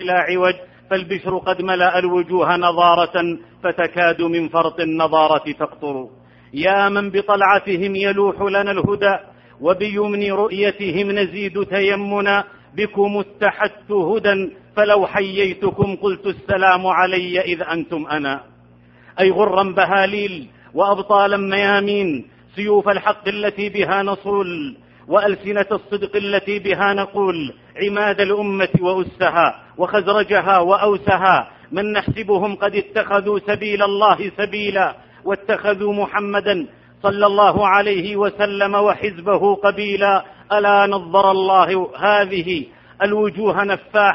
لا عوج، فالبشر قد ملأ الوجوه نضارة، فتكاد من فرط النضارة تقطر. يا من بطلعتهم يلوح لنا الهدى، وبيمن رؤيتهم نزيد تيمنا، بكم اتحدت هدى، فلو حييتكم قلت السلام علي إذ أنتم أنا. أي غرا بهاليل وأبطالا ميامين، سيوف الحق التي بها نصول، وألسنة الصدق التي بها نقول، عماد الأمة وأسها وخزرجها وأوسها، من نحسبهم قد اتخذوا سبيل الله سبيلا، واتخذوا محمدا صلى الله عليه وسلم وحزبه قبيلا. ألا نظر الله هذه الوجوه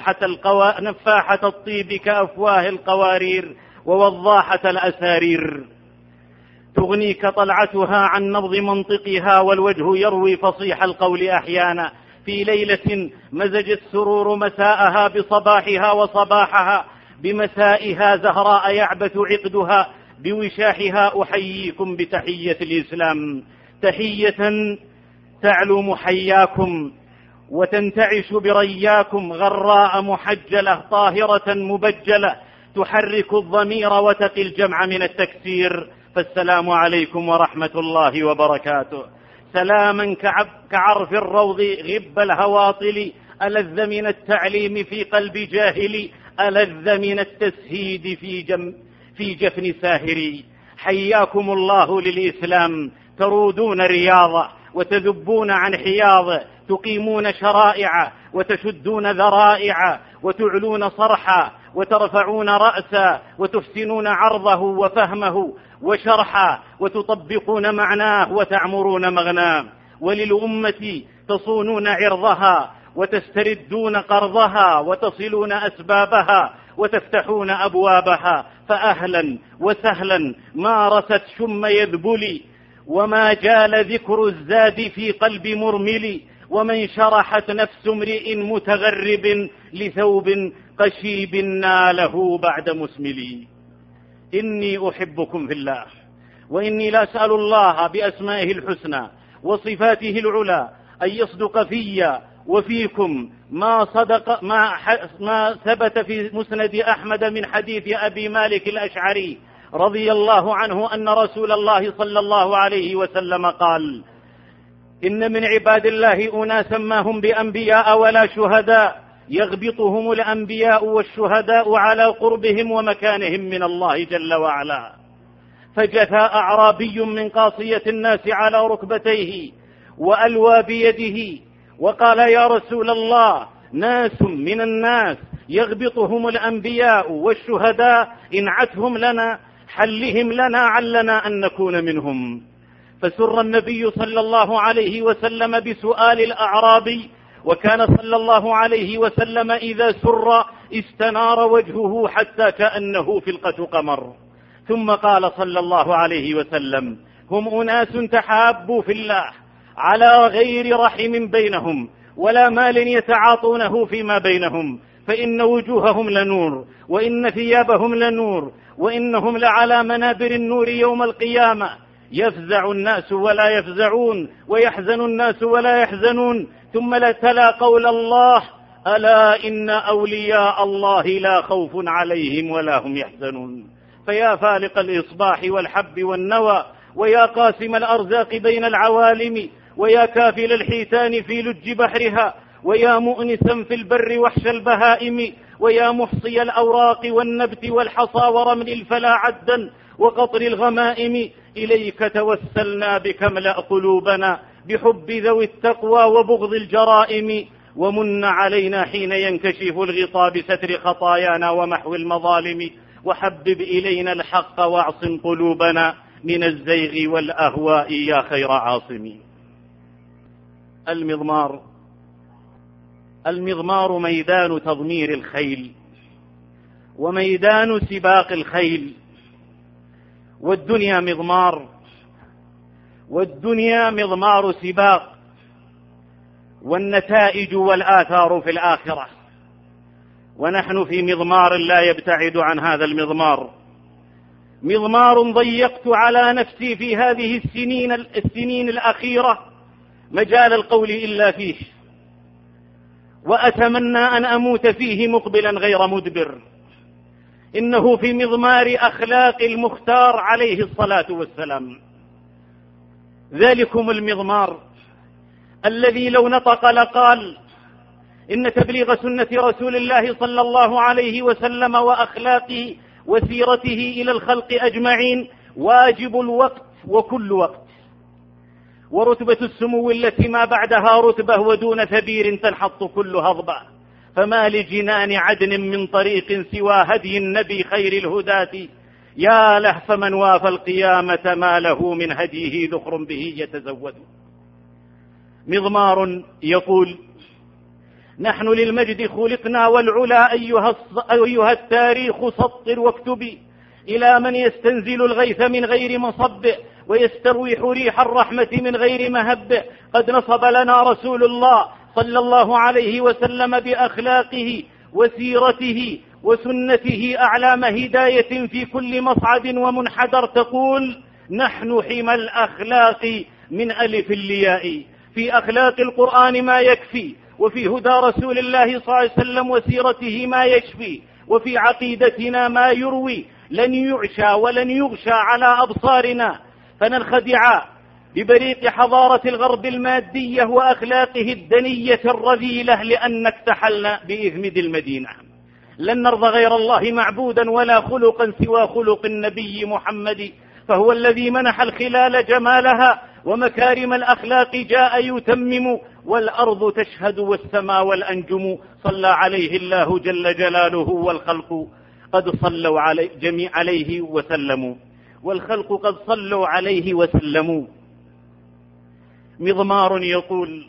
نفاحة الطيب كأفواه القوارير، ووضاحة الأسارير، تغنيك طلعتها عن نبض منطقها، والوجه يروي فصيح القول أحيانا. في ليلة مزج السرور مساءها بصباحها، وصباحها بمسائها، زهراء يعبث عقدها بوشاحها. أحييكم بتحية الإسلام، تحية تعلو محياكم وتنتعش برياكم، غراء محجلة طاهرة مبجلة، تحرك الضمير وتقي الجمع من التكسير. فالسلام عليكم ورحمة الله وبركاته. سلاما كعرف الروض غب الهواطل، ألذ من التعليم في قلب جاهل، ألذ من التسهيد في جفن ساهري. حياكم الله للإسلام، ترودون رياضة وتذبون عن حياض، تقيمون شرائع وتشدون ذرائع، وتعلون صرحا وترفعون رأسا، وتحسنون عرضه وفهمه وشرحا، وتطبقون معناه وتعمرون مغناه. وللأمة تصونون عرضها وتستردون قرضها، وتصلون أسبابها وتفتحون أبوابها. فأهلا وسهلا مارست شم يذبلي، وما جال ذكر الزاد في قلب مرمل، ومن شرحت نفس امرئ متغرب لثوب قشيب ناله بعد مسملي. إني أحبكم في الله، وإني لا أسأل الله بأسمائه الحسنى وصفاته العلى أن يصدق في وفيكم ما ثبت في مسند أحمد من حديث أبي مالك الأشعري رضي الله عنه أن رسول الله صلى الله عليه وسلم قال: إن من عباد الله أناسا ما هم بأنبياء ولا شهداء، يغبطهم الأنبياء والشهداء على قربهم ومكانهم من الله جل وعلا. فجثى أعرابي من قاصية الناس على ركبتيه وألوى بيده وقال: يا رسول الله، ناس من الناس يغبطهم الأنبياء والشهداء، انعتهم لنا، حلهم لنا علنا أن نكون منهم. فسر النبي صلى الله عليه وسلم بسؤال الأعرابي، وكان صلى الله عليه وسلم إذا سر استنار وجهه حتى كأنه فلقة قمر. ثم قال صلى الله عليه وسلم: هم أناس تحابوا في الله على غير رحم بينهم ولا مال يتعاطونه فيما بينهم، فإن وجوههم لنور، وإن ثيابهم لنور، وإنهم لعلى منابر النور يوم القيامة. يفزع الناس ولا يفزعون، ويحزن الناس ولا يحزنون. ثم لتلا قول الله: ألا إن أولياء الله لا خوف عليهم ولا هم يحزنون. فيا فالق الإصباح والحب والنوى، ويا قاسم الأرزاق بين العوالم، ويا كافل الحيتان في لج بحرها، ويا مؤنسا في البر وحش البهائم، ويا محصي الأوراق والنبت والحصى ورمل الفلا عدا وقطر الغمائم، إليك توسلنا بك املأ قلوبنا بحب ذوي التقوى وبغض الجرائم، ومن علينا حين ينكشف الغطاء بستر خطايانا ومحو المظالم، وحبب إلينا الحق واعصم قلوبنا من الزيغ والأهواء يا خير عاصم. المضمار ميدان تضمير الخيل وميدان سباق الخيل، والدنيا مضمار سباق، والنتائج والآثار في الآخرة، ونحن في مضمار لا يبتعد عن هذا المضمار. مضمار ضيقت على نفسي في هذه السنين الأخيرة مجال القول إلا فيه، وأتمنى أن أموت فيه مقبلا غير مدبر. إنه في مضمار أخلاق المختار عليه الصلاة والسلام. ذلكم المضمار الذي لو نطق لقال إن تبليغ سنة رسول الله صلى الله عليه وسلم وأخلاقه وسيرته إلى الخلق أجمعين واجب الوقت وكل وقت، ورتبة السمو التي ما بعدها رتبة ودون ثبير تنحط كل هضبة، فما لجنان عدن من طريق سوى هدي النبي خير الهداة، يا لهف من وافى القيامة ما له من هديه ذخر به يتزود. مضمار يقول: نحن للمجد خلقنا والعلا أيها التاريخ سطر واكتبي، إلى من يستنزل الغيث من غير مصب ويسترويح ريح الرحمة من غير مهب. قد نصب لنا رسول الله صلى الله عليه وسلم بأخلاقه وسيرته وسنته أعلام هداية في كل مصعد ومنحدر، تقول: نحن حمى الأخلاق من ألف الياء. في أخلاق القرآن ما يكفي، وفي هدى رسول الله صلى الله عليه وسلم وسيرته ما يشفي، وفي عقيدتنا ما يروي. لن يعشى ولن يغشى على أبصارنا فننخدع ببريق حضارة الغرب المادية وأخلاقه الدنية الرذيلة لأن اكتحلنا بإذمد المدينة. لن نرضى غير الله معبودا ولا خلقا سوى خلق النبي محمد، فهو الذي منح الخلال جمالها ومكارم الأخلاق جاء يتمم، والأرض تشهد والسماء والأنجم. صلى عليه الله جل جلاله والخلق قد صلوا عليه وسلموا، والخلق قد صلوا عليه وسلموا. مضمار يقول: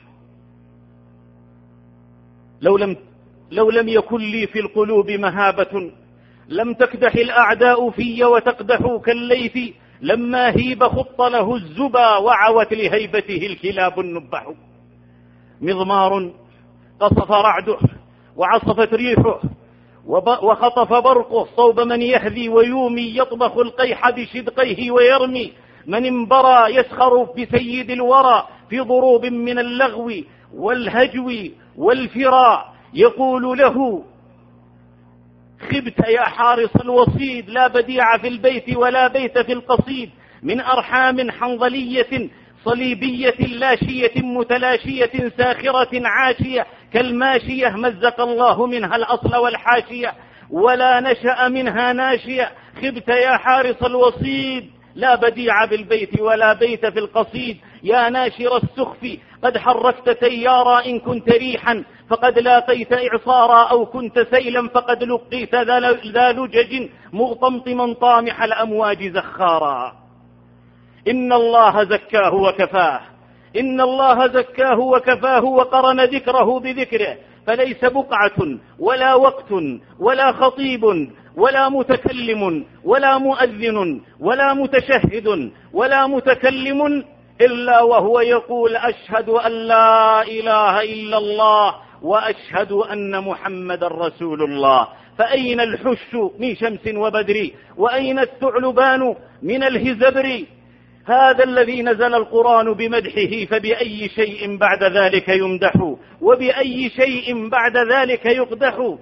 لو لم يكن لي في القلوب مهابة لم تكدح الأعداء في وتقدح كالليث، لما هيب خط له الزبا وعوت لهيبته الكلاب النبح. مضمار قصف رعده وعصفت ريحه وخطف برقه صوب من يهذي ويومي، يطبخ القيح بشدقيه ويرمي من انبرى، يسخر بسيد الورى في ضروب من اللغو والهجو والفراء، يقول له: خبت يا حارس الوصيد، لا بديع في البيت ولا بيت في القصيد، من أرحام حنظلية صليبية لاشية متلاشية ساخرة عاشية كالماشية، مزق الله منها الأصل والحاشية ولا نشأ منها ناشية. خبت يا حارس الوصيد، لا بديع بالبيت ولا بيت في القصيد، يا ناشر السخف قد حركت تيارا، إن كنت ريحا فقد لاقيت إعصارا، أو كنت سيلا فقد لقيت ذا لجج مغطمطما طامح الأمواج زخارا. إن الله زكاه وكفاه، إن الله زكاه وكفاه، وقرن ذكره بذكره، فليس بقعة ولا وقت ولا خطيب ولا متكلم ولا مؤذن ولا متشهد ولا متكلم إلا وهو يقول: أشهد أن لا إله إلا الله وأشهد أن محمد رسول الله. فأين الحش من شمس وبدر، وأين الثعلبان من الهزبر؟ هذا الذي نزل القرآن بمدحه، فبأي شيء بعد ذلك يمدح، وبأي شيء بعد ذلك يقدح.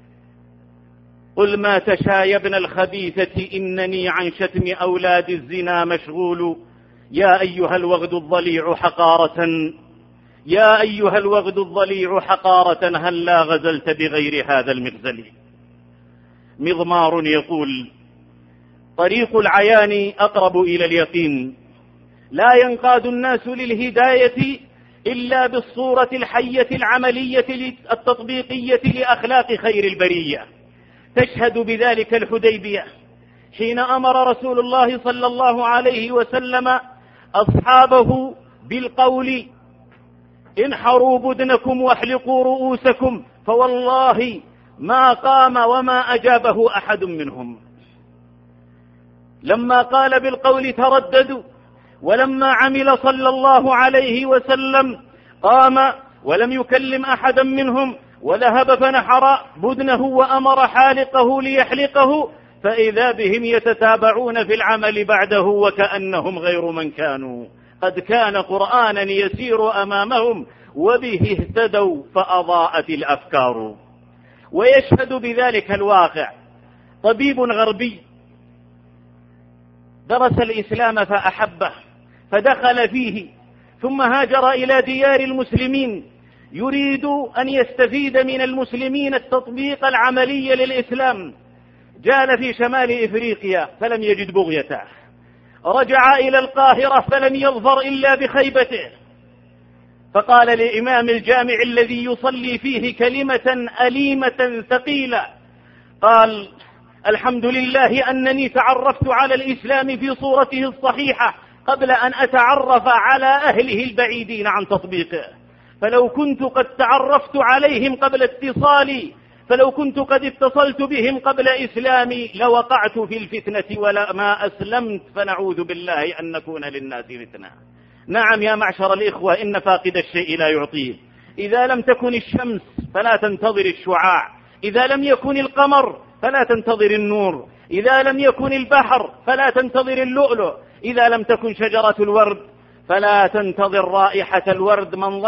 قل ما تشاء يا ابن الخبيثة، إنني عن شتم أولاد الزنا مشغول، يا أيها الوغد الضليع حقارة، يا أيها الوغد الضليع حقارة، هل لا غزلت بغير هذا المغزل. مضمار يقول: طريق العيان أقرب إلى اليقين، لا ينقاد الناس للهداية إلا بالصورة الحية العملية التطبيقية لأخلاق خير البرية. تشهد بذلك الحديبية حين أمر رسول الله صلى الله عليه وسلم أصحابه بالقول: انحروا بدنكم واحلقوا رؤوسكم، فوالله ما قام وما أجابه أحد منهم. لما قال بالقول ترددوا، ولما عمل صلى الله عليه وسلم قام ولم يكلم أحدا منهم، وذهب فنحر بدنه وأمر حالقه ليحلقه، فإذا بهم يتتابعون في العمل بعده وكأنهم غير من كانوا. قد كان قرآنا يسير أمامهم وبه اهتدوا فأضاءت الأفكار. ويشهد بذلك الواقع طبيب غربي درس الإسلام فأحبه فدخل فيه، ثم هاجر إلى ديار المسلمين يريد أن يستفيد من المسلمين التطبيق العملي للإسلام. جال في شمال إفريقيا فلم يجد بغيته، رجع إلى القاهرة فلم يظفر إلا بخيبته، فقال لإمام الجامع الذي يصلي فيه كلمة أليمة ثقيلة، قال: الحمد لله أنني تعرفت على الإسلام في صورته الصحيحة قبل أن أتعرف على أهله البعيدين عن تطبيقه، فلو كنت قد تعرفت عليهم قبل اتصالي، فلو كنت قد اتصلت بهم قبل إسلامي لوقعت في الفتنة ولما أسلمت، فنعوذ بالله أن نكون للناس فتنة. نعم يا معشر الإخوة، إن فاقد الشيء لا يعطيه. إذا لم تكن الشمس فلا تنتظر الشعاع، إذا لم يكن القمر فلا تنتظر النور، إذا لم يكن البحر فلا تنتظر اللؤلؤ، إذا لم تكن شجرة الورد فلا تنتظر رائحة الورد. من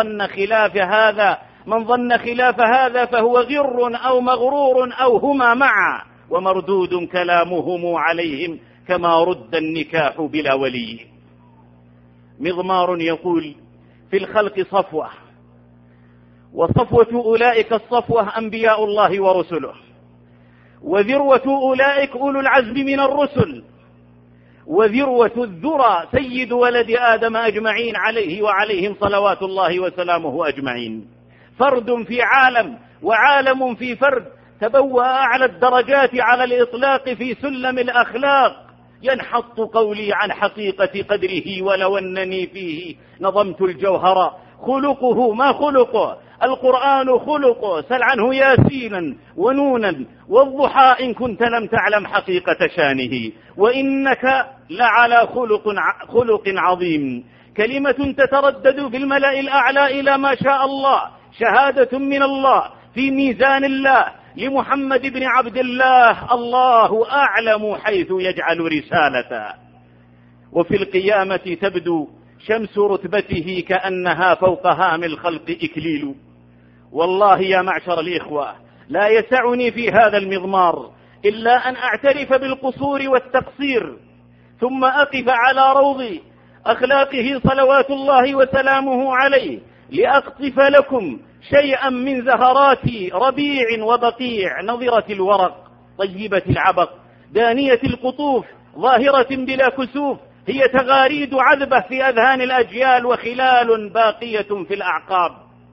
ظن خلاف هذا فهو غر أو مغرور أو هما معا، ومردود كلامهم عليهم كما رد النكاح بلا ولي. مضمار يقول: في الخلق صفوة، وصفوة أولئك الصفوة أنبياء الله ورسله، وذروة أولئك أولو العزم من الرسل، وذروة الذرى سيد ولد آدم أجمعين عليه وعليهم صلوات الله وسلامه أجمعين. فرد في عالم وعالم في فرد، تبوأ أعلى الدرجات على الإطلاق في سلم الأخلاق. ينحط قولي عن حقيقة قدره ولو أنني فيه نظمت الجوهر. خلقه ما خلقه، القرآن خلقه، سل عنه ياسينا ونونا والضحى إن كنت لم تعلم حقيقة شانه، وإنك لعلى خلق عظيم. كلمة تتردد في الملأ الأعلى إلى ما شاء الله، شهادة من الله في ميزان الله لمحمد بن عبد الله، الله أعلم حيث يجعل رسالته. وفي القيامة تبدو شمس رتبته كأنها فوق هام الخلق إكليل. والله يا معشر الإخوة، لا يسعني في هذا المضمار إلا أن أعترف بالقصور والتقصير، ثم أقف على روض أخلاقه صلوات الله وسلامه عليه لأقطف لكم شيئا من زهرات ربيع وبقيع، نضرة الورق طيبة العبق دانية القطوف ظاهرة بلا كسوف، هي تغاريد عذبة في أذهان الأجيال وخلال باقية في الأعقاب.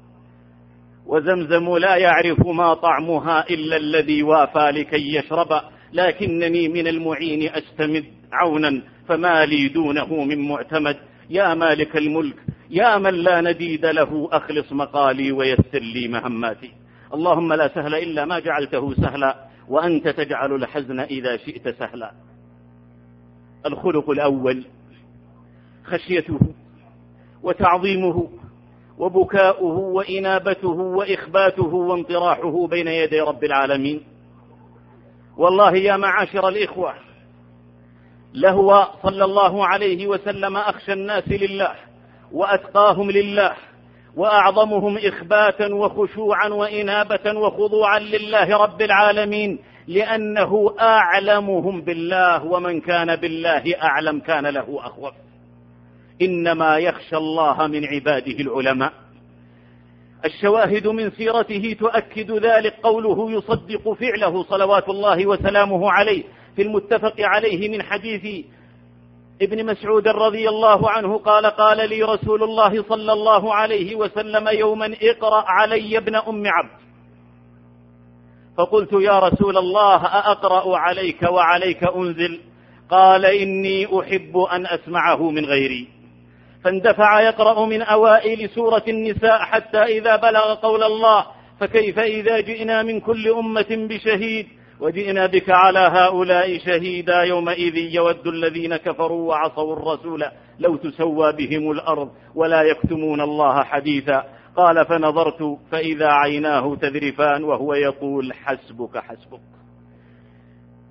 وزمزم لا يعرف ما طعمها إلا الذي وافى لكي يشرب، لكنني من المعين أستمد عونا فما لي دونه من معتمد. يا مالك الملك، يا من لا نديد له، أخلص مقالي ويسر لي مهماتي. اللهم لا سهل إلا ما جعلته سهلا، وأنت تجعل الحزن إذا شئت سهلا. الخلق الأول خشيته وتعظيمه وبكاؤه وإنابته وإخباته وانطراحه بين يدي رب العالمين. والله يا معاشر الإخوة، لهو صلى الله عليه وسلم أخشى الناس لله وأتقاهم لله وأعظمهم إخباتا وخشوعا وإنابة وخضوعا لله رب العالمين، لأنه أعلمهم بالله، ومن كان بالله أعلم كان له أخوف. إنما يخشى الله من عباده العلماء. الشواهد من سيرته تؤكد ذلك، قوله يصدق فعله صلوات الله وسلامه عليه في المتفق عليه من حديث ابن مسعود رضي الله عنه قال: قال لي رسول الله صلى الله عليه وسلم يوما: اقرأ علي ابن أم عبد. فقلت: يا رسول الله، أأقرأ عليك وعليك أنزل؟ قال: إني أحب أن أسمعه من غيري. فاندفع يقرأ من أوائل سورة النساء حتى إذا بلغ قول الله: فكيف إذا جئنا من كل أمة بشهيد وجئنا بك على هؤلاء شهيدا يومئذ يود الذين كفروا وعصوا الرسول لو تسوى بهم الأرض ولا يكتمون الله حديثا. قال: فنظرت فإذا عيناه تذرفان وهو يقول: حسبك حسبك.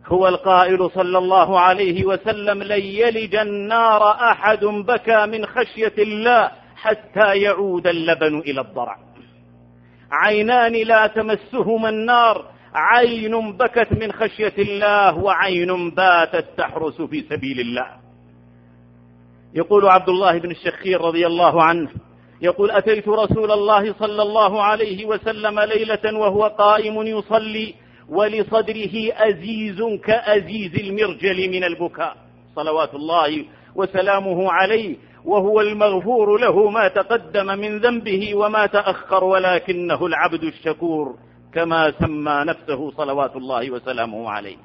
هو القائل صلى الله عليه وسلم: لن يلج النار أحد بكى من خشية الله حتى يعود اللبن إلى الضرع. عينان لا تمسهما النار: عين بكت من خشية الله، وعين باتت تحرس في سبيل الله. يقول عبد الله بن الشخير رضي الله عنه، يقول: أتيت رسول الله صلى الله عليه وسلم ليلة وهو قائم يصلي ولصدره أزيز كأزيز المرجل من البكاء صلوات الله وسلامه عليه، وهو المغفور له ما تقدم من ذنبه وما تأخر، ولكنه العبد الشكور كما سمى نفسه صلوات الله وسلامه عليه.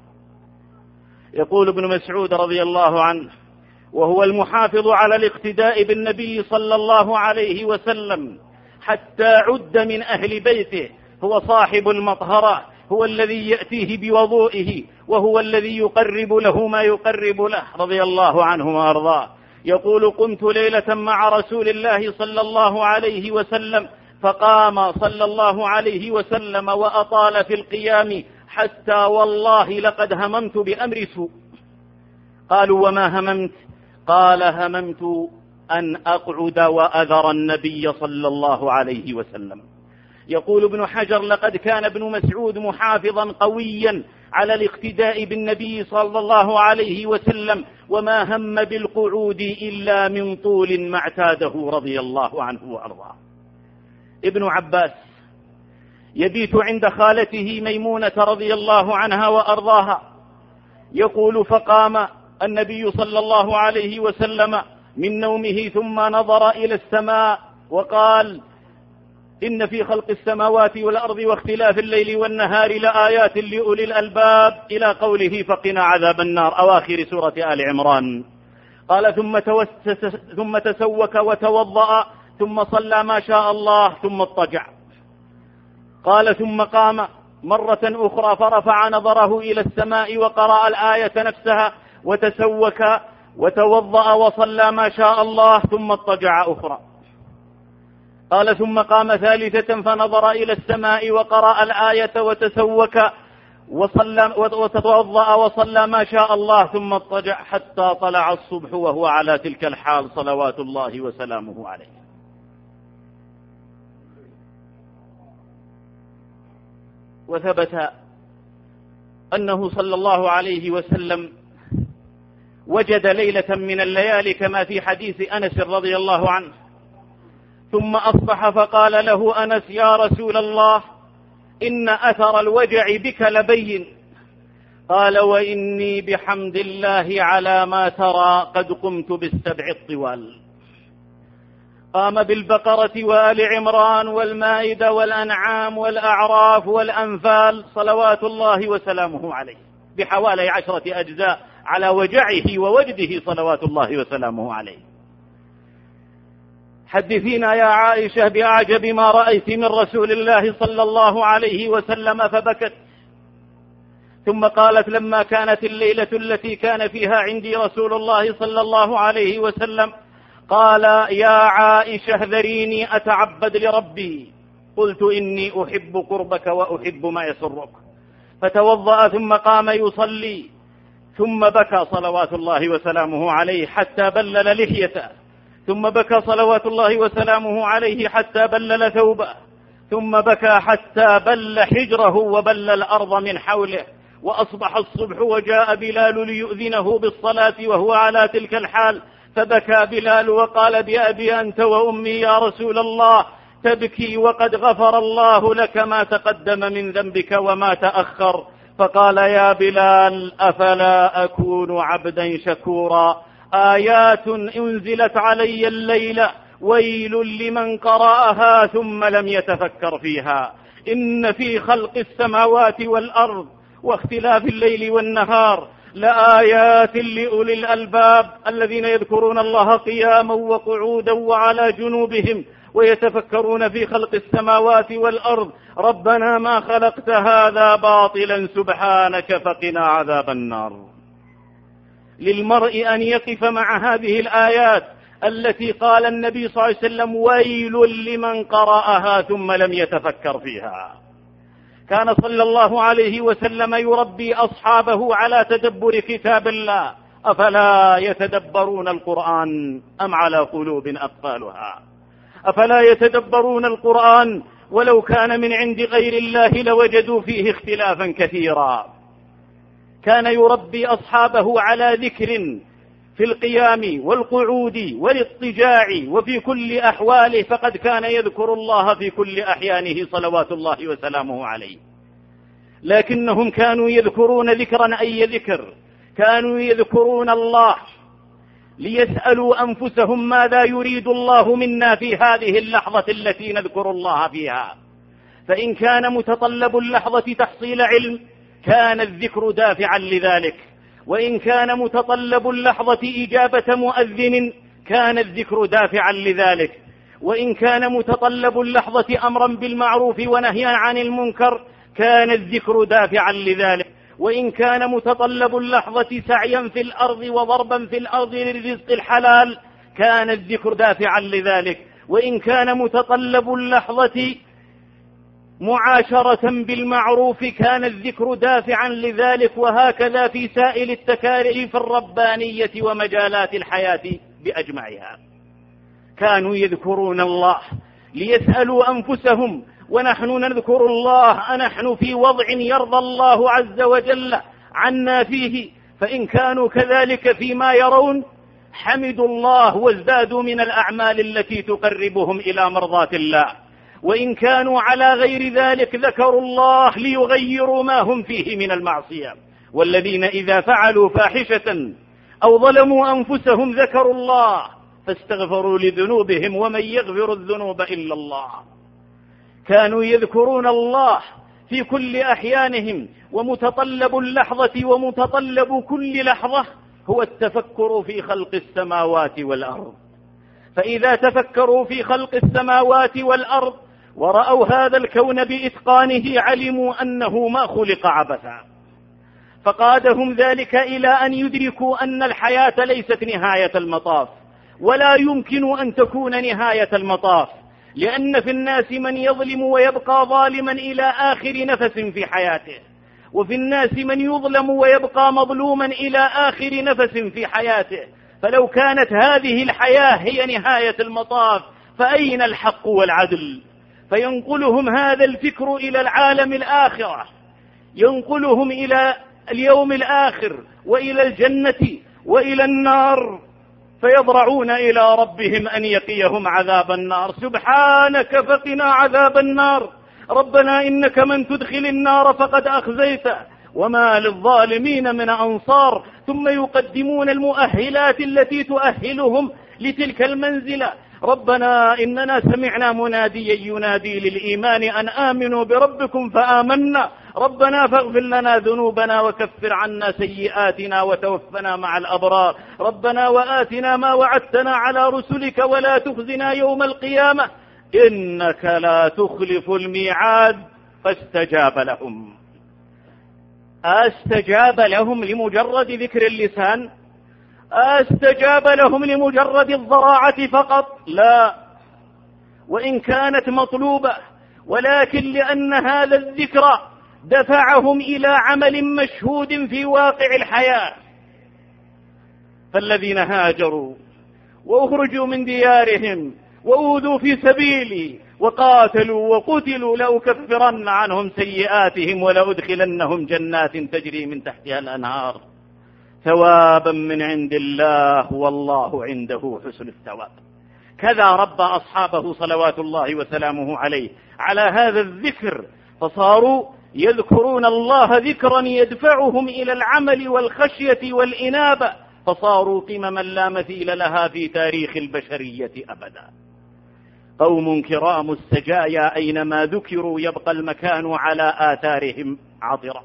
يقول ابن مسعود رضي الله عنه، وهو المحافظ على الاقتداء بالنبي صلى الله عليه وسلم حتى عد من أهل بيته، هو صاحب المطهرة، هو الذي يأتيه بوضوئه، وهو الذي يقرب له ما يقرب له رضي الله عنه وأرضاه. يقول: قمت ليلة مع رسول الله صلى الله عليه وسلم، فقام صلى الله عليه وسلم وأطال في القيام حتى والله لقد هممت بأمر سوء. قالوا: وما هممت؟ قال: هممت أن أقعد وأذر النبي صلى الله عليه وسلم. يقول ابن حجر: لقد كان ابن مسعود محافظا قويا على الاقتداء بالنبي صلى الله عليه وسلم، وما هم بالقعود إلا من طول ما اعتاده رضي الله عنه وأرضاه. ابن عباس يبيت عند خالته ميمونة رضي الله عنها وأرضاها، يقول: فقام النبي صلى الله عليه وسلم من نومه ثم نظر إلى السماء وقال: إن في خلق السماوات والأرض واختلاف الليل والنهار لآيات لأولي الألباب، إلى قوله: فقنا عذاب النار، أواخر سورة آل عمران. قال: ثم تسوك وتوضأ، ثم صلى ما شاء الله، ثم اضطجع. قال: ثم قام مرة أخرى فرفع نظره إلى السماء وقرأ الآية نفسها، وتسوك وتوضأ وصلى ما شاء الله، ثم اضطجع أخرى. قال: ثم قام ثالثة فنظر إلى السماء وقرأ الآية وتسوك وتوضأ وصلى ما شاء الله، ثم اضطجع حتى طلع الصبح وهو على تلك الحال صلوات الله وسلامه عليه. وثبت أنه صلى الله عليه وسلم وجد ليلة من الليالي كما في حديث أنس رضي الله عنه، ثم أصبح فقال له أنس: يا رسول الله، إن أثر الوجع بك لبين. قال: وإني بحمد الله على ما ترى قد قمت بالسبع الطوال. قام بالبقرة وآل عمران والمائدة والأنعام والأعراف والأنفال صلوات الله وسلامه عليه بحوالي 10 أجزاء على وجعه ووجده صلوات الله وسلامه عليه. حدثينا يا عائشة بأعجب ما رأيت من رسول الله صلى الله عليه وسلم، فبكت. ثم قالت: لما كانت الليلة التي كان فيها عندي رسول الله صلى الله عليه وسلم، قال: يا عائشة ذريني أتعبد لربي. قلت: إني أحب قربك وأحب ما يسرك. فتوضأ ثم قام يصلي، ثم بكى صلوات الله وسلامه عليه حتى بلل لحيته، ثم بكى صلوات الله وسلامه عليه حتى بلل ثوبه، ثم بكى حتى بل حجره وبل الأرض من حوله. وأصبح الصبح وجاء بلال ليؤذنه بالصلاة وهو على تلك الحال، فبكى بلال وقال: بأبي أنت وأمي يا رسول الله، تبكي وقد غفر الله لك ما تقدم من ذنبك وما تأخر. فقال: يا بلال، أفلا أكون عبدا شكورا؟ آيات أنزلت علي الليلة ويل لمن قرأها ثم لم يتفكر فيها. إن في خلق السماوات والأرض واختلاف الليل والنهار لآيات لأولي الألباب الذين يذكرون الله قياما وقعودا وعلى جنوبهم ويتفكرون في خلق السماوات والأرض ربنا ما خلقت هذا باطلا سبحانك فقنا عذاب النار. للمرء أن يقف مع هذه الآيات التي قال النبي صلى الله عليه وسلم: ويل لمن قرأها ثم لم يتفكر فيها. كان صلى الله عليه وسلم يربي أصحابه على تدبر كتاب الله. أفلا يتدبرون القرآن أم على قلوب أقفالها؟ أفلا يتدبرون القرآن ولو كان من عند غير الله لوجدوا فيه اختلافا كثيرا. كان يربي أصحابه على ذكر في القيام والقعود والاضطجاع وفي كل أحواله، فقد كان يذكر الله في كل أحيانه صلوات الله وسلامه عليه. لكنهم كانوا يذكرون ذكرا أي ذكر، كانوا يذكرون الله ليسألوا أنفسهم ماذا يريد الله منا في هذه اللحظة التي نذكر الله فيها. فإن كان متطلب اللحظة تحصيل علم كان الذكر دافعا لذلك، وإن كان متطلب اللحظة إجابة مؤذن كان الذكر دافعا لذلك، وإن كان متطلب اللحظة أمرا بالمعروف ونهيا عن المنكر كان الذكر دافعا لذلك، وإن كان متطلب اللحظة سعيا في الأرض وضربا في الأرض للرزق الحلال كان الذكر دافعا لذلك، وإن كان متطلب اللحظة معاشرة بالمعروف كان الذكر دافعا لذلك، وهكذا في سائر التكاليف الربانية ومجالات الحياة بأجمعها. كانوا يذكرون الله ليسألوا أنفسهم، ونحن نذكر الله أنحن في وضع يرضى الله عز وجل عنا فيه؟ فإن كانوا كذلك فيما يرون حمدوا الله وازدادوا من الأعمال التي تقربهم إلى مرضاة الله، وإن كانوا على غير ذلك ذكروا الله ليغيروا ما هم فيه من المعصية. والذين إذا فعلوا فاحشة أو ظلموا أنفسهم ذكروا الله فاستغفروا لذنوبهم ومن يغفر الذنوب إلا الله. كانوا يذكرون الله في كل أحيانهم، ومتطلب اللحظة ومتطلب كل لحظة هو التفكر في خلق السماوات والأرض. فإذا تفكروا في خلق السماوات والأرض ورأوا هذا الكون بإتقانه علموا أنه ما خلق عبثا، فقادهم ذلك إلى أن يدركوا أن الحياة ليست نهاية المطاف، ولا يمكن أن تكون نهاية المطاف، لأن في الناس من يظلم ويبقى ظالما إلى آخر نفس في حياته، وفي الناس من يظلم ويبقى مظلوما إلى آخر نفس في حياته. فلو كانت هذه الحياة هي نهاية المطاف فأين الحق والعدل؟ فينقلهم هذا الفكر إلى العالم الآخرة، ينقلهم إلى اليوم الآخر وإلى الجنة وإلى النار، فيضرعون إلى ربهم أن يقيهم عذاب النار. سبحانك فقنا عذاب النار، ربنا إنك من تدخل النار فقد أخزيته وما للظالمين من أنصار. ثم يقدمون المؤهلات التي تؤهلهم لتلك المنزلة. ربنا إننا سمعنا مناديا ينادي للإيمان أن آمنوا بربكم فآمنا، ربنا فاغفر لنا ذنوبنا وكفر عنا سيئاتنا وتوفنا مع الأبرار، ربنا وآتنا ما وعدتنا على رسلك ولا تخزنا يوم القيامة إنك لا تخلف الميعاد. فاستجاب لهم. أستجاب لهم لمجرد ذكر اللسان؟ أستجاب لهم لمجرد الضراعة فقط؟ لا، وإن كانت مطلوبة، ولكن لأن هذا الذكر دفعهم إلى عمل مشهود في واقع الحياة. فالذين هاجروا وأخرجوا من ديارهم وأوذوا في سبيلي وقاتلوا وقتلوا لأكفرن عنهم سيئاتهم ولأدخلنهم جنات تجري من تحتها الأنهار ثوابا من عند الله والله عنده حسن الثواب. كذا ربى أصحابه صلوات الله وسلامه عليه على هذا الذكر، فصاروا يذكرون الله ذكرا يدفعهم إلى العمل والخشية والإنابة، فصاروا قمما لا مثيل لها في تاريخ البشرية أبدا. قوم كرام السجايا أينما ذكروا يبقى المكان على آثارهم عطرة.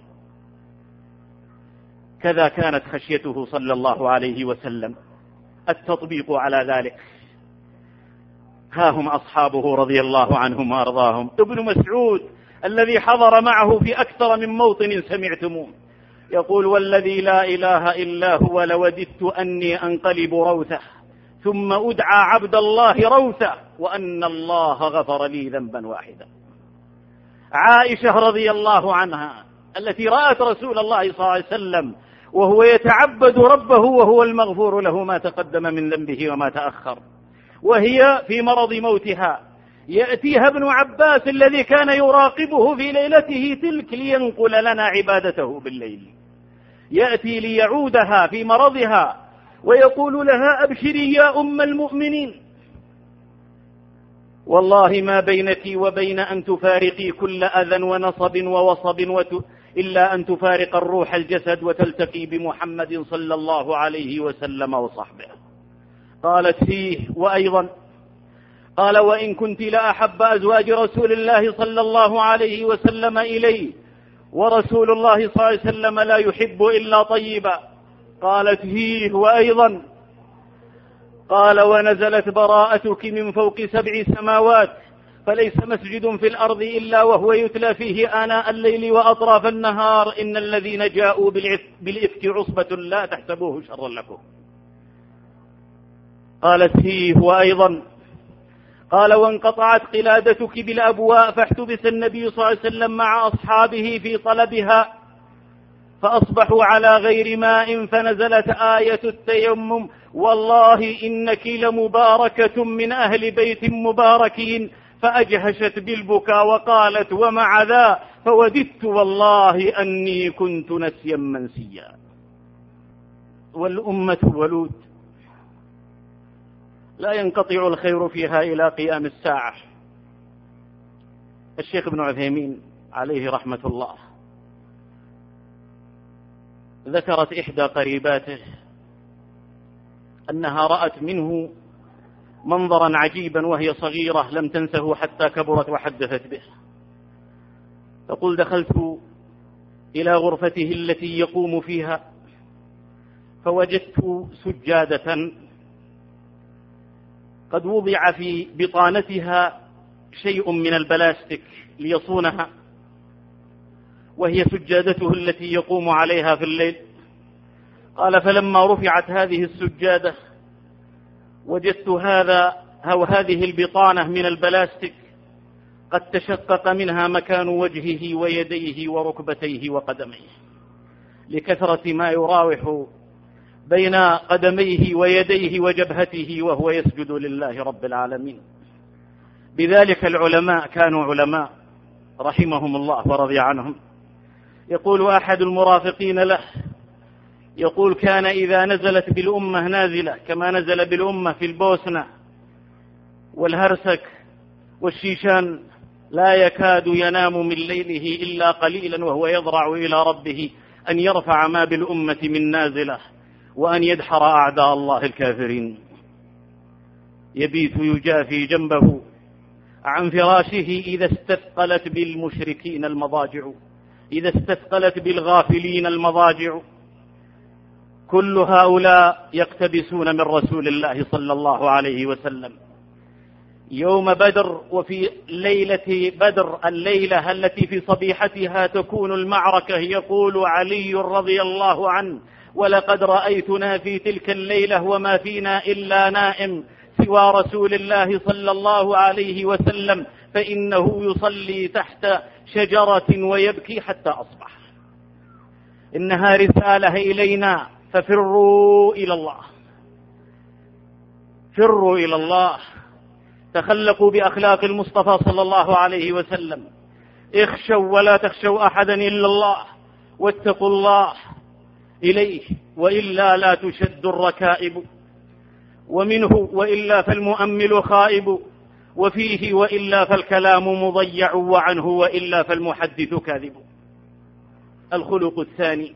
كذا كانت خشيته صلى الله عليه وسلم، التطبيق على ذلك. ها هم أصحابه رضي الله عنهم وأرضاهم. ابن مسعود الذي حضر معه في أكثر من موطن سمعتموه يقول: والذي لا إله إلا هو لوددت أني أنقلب روثه ثم أدعى عبد الله روثه وأن الله غفر لي ذنبا واحدا. عائشة رضي الله عنها التي رأت رسول الله صلى الله عليه وسلم وهو يتعبد ربه وهو المغفور له ما تقدم من ذنبه وما تأخر، وهي في مرض موتها، يأتيها ابن عباس الذي كان يراقبه في ليلته تلك لينقل لنا عبادته بالليل، يأتي ليعودها في مرضها ويقول لها: أبشري يا أم المؤمنين، والله ما بينك وبين أن تفارقي كل أذى ونصب ووصب إلا أن تفارق الروح الجسد وتلتقي بمحمد صلى الله عليه وسلم وصحبه. قالت: فيه وأيضا. قال: وإن كنت لأحب أزواج رسول الله صلى الله عليه وسلم إلي، ورسول الله صلى الله عليه وسلم لا يحب إلا طيبا. قالت: فيه وأيضا. قال: ونزلت براءتك من فوق 7 سماوات، فليس مسجد في الأرض إلا وهو يتلى فيه آناء الليل وأطراف النهار، إن الذين جاءوا بالإفك عصبة لا تحسبوه شرا لكم. قالت: فيه وأيضا. قال: وانقطعت قلادتك بالأبواء، فاحتبس النبي صلى الله عليه وسلم مع أصحابه في طلبها، فأصبحوا على غير ماء، فنزلت آية التيمم: والله إنك لمباركة من أهل بيت مباركين، فأجهشت بالبكاء وقالت: ومع ذا فوددت والله أني كنت نسيا منسيا. والأمة الولود لا ينقطع الخير فيها إلى قيام الساعة. الشيخ ابن عثيمين عليه رحمة الله ذكرت إحدى قريباته أنها رأت منه منظرا عجيبا وهي صغيرة لم تنسه حتى كبرت وحدثت به. تقول: دخلت إلى غرفته التي يقوم فيها، فوجدت سجادة قد وضع في بطانتها شيء من البلاستيك ليصونها، وهي سجادته التي يقوم عليها في الليل. قال: فلما رفعت هذه السجادة وجدت هذه البطانة من البلاستيك قد تشقق منها مكان وجهه ويديه وركبتيه وقدميه، لكثرة ما يراوح بين قدميه ويديه وجبهته وهو يسجد لله رب العالمين. بذلك العلماء كانوا علماء رحمهم الله ورضي عنهم. يقول أحد المرافقين له، يقول: كان إذا نزلت بالأمة نازلة كما نزل بالأمة في البوسنة والهرسك والشيشان، لا يكاد ينام من ليله إلا قليلا وهو يضرع إلى ربه أن يرفع ما بالأمة من نازلة وأن يدحر أعداء الله الكافرين. يبيت يجافي جنبه عن فراشه إذا استثقلت بالمشركين المضاجع، إذا استثقلت بالغافلين المضاجع. كل هؤلاء يقتبسون من رسول الله صلى الله عليه وسلم. يوم بدر وفي ليلة بدر، الليلة التي في صبيحتها تكون المعركة، يقول علي رضي الله عنه: ولقد رأيتنا في تلك الليلة وما فينا إلا نائم سوى رسول الله صلى الله عليه وسلم، فإنه يصلي تحت شجرة ويبكي حتى أصبح. إنها رسالة إلينا، ففروا إلى الله، فروا إلى الله، تخلقوا بأخلاق المصطفى صلى الله عليه وسلم، اخشوا ولا تخشوا أحدا إلا الله، واتقوا الله إليه، وإلا لا تشد الركائب، ومنه وإلا فالمؤمل خائب، وفيه وإلا فالكلام مضيع، وعنه وإلا فالمحدث كاذب. الخلق الثاني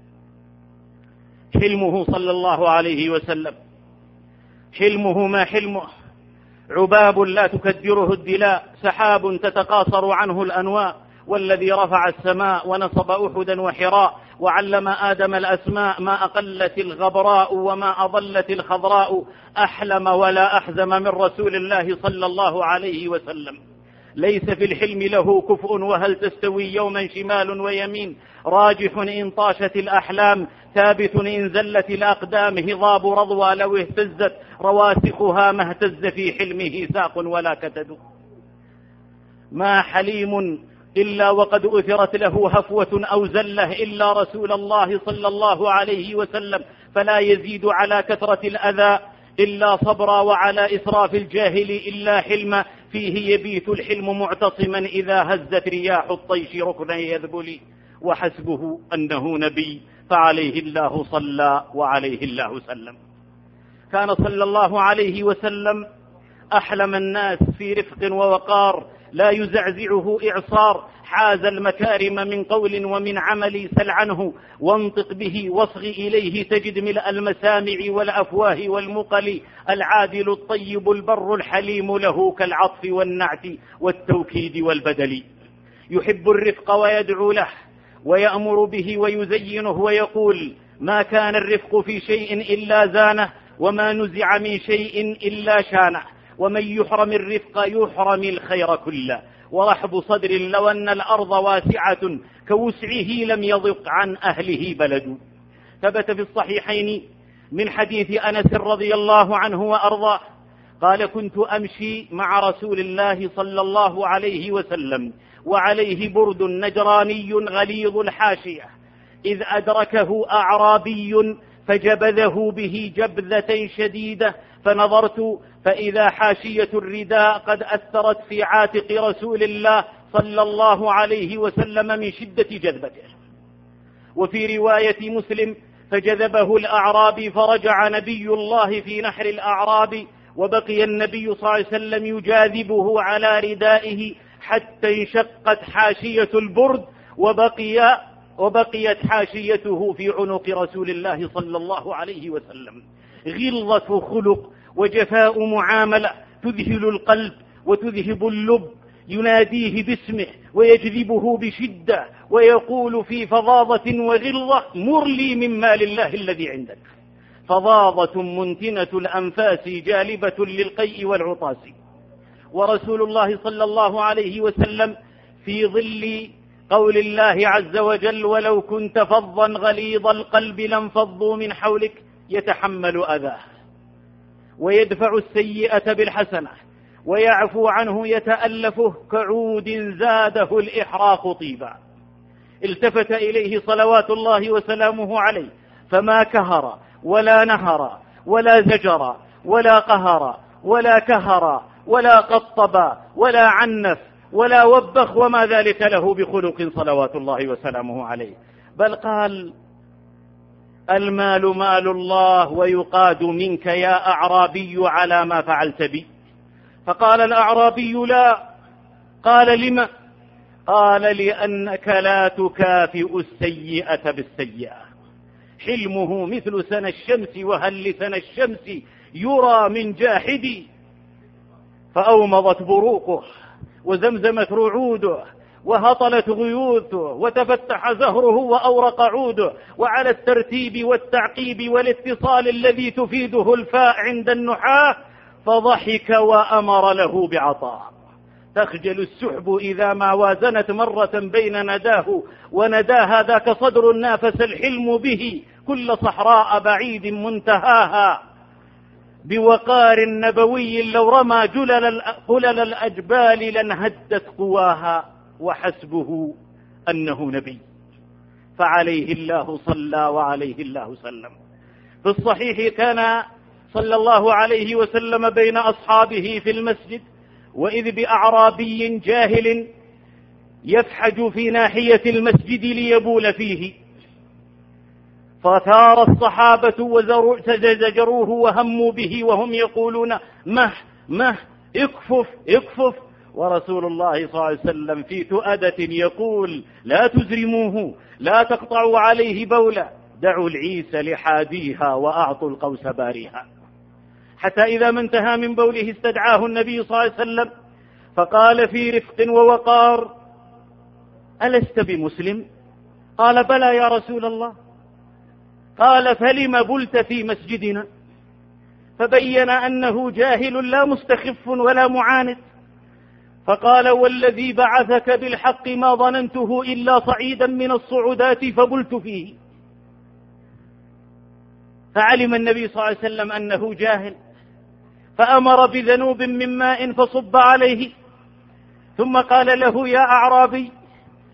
حلمه صلى الله عليه وسلم. حلمه ما حلمه، عباب لا تكدره الدلاء، سحاب تتقاصر عنه الأنواء، والذي رفع السماء ونصب أحدا وحراء، وعلم آدم الأسماء، ما أقلت الغبراء وما أضلت الخضراء، أحلم ولا أحزم من رسول الله صلى الله عليه وسلم. ليس في الحلم له كفء، وهل تستوي يوما شمال ويمين، راجح إن طاشت الأحلام، ثابت إن زلت الأقدام، هضاب رضوى لو اهتزت رواسخها، ما اهتز في حلمه ساق ولا كتد. ما حليم إلا وقد أثرت له هفوة أو زلة إلا رسول الله صلى الله عليه وسلم، فلا يزيد على كثرة الأذى إلا صبرا، وعلى إسراف الجاهل إلا حلما، فيه يبيت الحلم معتصما إذا هزت رياح الطيش ركنا يذبلي، وحسبه أنه نبي فعليه الله صلى وعليه الله سلم. كان صلى الله عليه وسلم أحلم الناس في رفق ووقار لا يزعزعه إعصار، حاز المكارم من قول ومن عمل، سل عنه وانطق به واصغ إليه تجد ملء المسامع والأفواه والمقل، العادل الطيب البر الحليم له كالعطف والنعت والتوكيد والبدل، يحب الرفق ويدعو له ويأمر به ويزينه ويقول ما كان الرفق في شيء إلا زانه، وما نزع من شيء إلا شانه، ومن يحرم الرفق يحرم الخير كله، ورحب صدر لو أن الأرض واسعة كوسعه لم يضق عن أهله بلد. ثبت في الصحيحين من حديث أنس رضي الله عنه وأرضاه قال كنت أمشي مع رسول الله صلى الله عليه وسلم وعليه برد نجراني غليظ الحاشية، إذ أدركه أعرابي فجبذه به جبذة شديدة، فنظرت فإذا حاشية الرداء قد أثرت في عاتق رسول الله صلى الله عليه وسلم من شدة جذبته. وفي رواية مسلم فجذبه الأعرابي فرجع نبي الله في نحر الأعراب، وبقي النبي صلى الله عليه وسلم يجاذبه على ردائه حتى انشقت حاشية البرد، وبقيت حاشيته في عنق رسول الله صلى الله عليه وسلم. غلظة خلق وجفاء معاملة تذهل القلب وتذهب اللب، يناديه باسمه ويجذبه بشدة ويقول في فظاظة وغلظة مر لي من مال الله الذي عندك، فظاظة منتنة الأنفاس جالبة للقيء والعطاس. ورسول الله صلى الله عليه وسلم في ظل قول الله عز وجل ولو كنت فظا غليظ القلب لانفضوا من حولك يتحمل أذاه ويدفع السيئة بالحسنة ويعفو عنه يتألفه كعود زاده الإحراق طيبا. التفت إليه صلوات الله وسلامه عليه فما كهر ولا نهر ولا زجر ولا قهر ولا كهر ولا قطب ولا عنف ولا وبخ، وما ذلك له بخلق صلوات الله وسلامه عليه، بل قال المال مال الله ويقاد منك يا أعرابي على ما فعلت بي. فقال الأعرابي لا. قال لما؟ قال لأنك لا تكافئ السيئة بالسيئة. حلمه مثل سنى الشمس، وهل لسنى الشمس يرى من جاحدي؟ فأومضت بروقه وزمزمت رعوده وهطلت غيوثه وتفتح زهره وأورق عوده، وعلى الترتيب والتعقيب والاتصال الذي تفيده الفاء عند النحاة فضحك وأمر له بعطاء. تخجل السحب إذا ما وازنت مرة بين نداه ونداها، ذاك صدر نافس الحلم به كل صحراء بعيد منتهاها، بوقار نبوي لو رمى قلل الأجبال لانهدت قواها، وحسبه أنه نبي فعليه الله صلى وعليه الله سلم. في الصحيح كان صلى الله عليه وسلم بين أصحابه في المسجد، وإذ بأعرابي جاهل يفحج في ناحية المسجد ليبول فيه، فثار الصحابة وزجروه وهموا به وهم يقولون مه اكفف، ورسول الله صلى الله عليه وسلم في تؤدة يقول لا تزرموه لا تقطعوا عليه بولا، دعوا العيس لحاديها وأعطوا القوس باريها. حتى إذا ما انتهى من بوله استدعاه النبي صلى الله عليه وسلم فقال في رفق ووقار ألست بمسلم؟ قال بلى يا رسول الله. قال فلم بلت في مسجدنا؟ فبين أنه جاهل لا مستخف ولا معاند، فقال والذي بعثك بالحق ما ظننته إلا صعيدا من الصعودات فبلت فيه. فعلم النبي صلى الله عليه وسلم أنه جاهل، فأمر بذنوب من ماء فصب عليه، ثم قال له يا أعرابي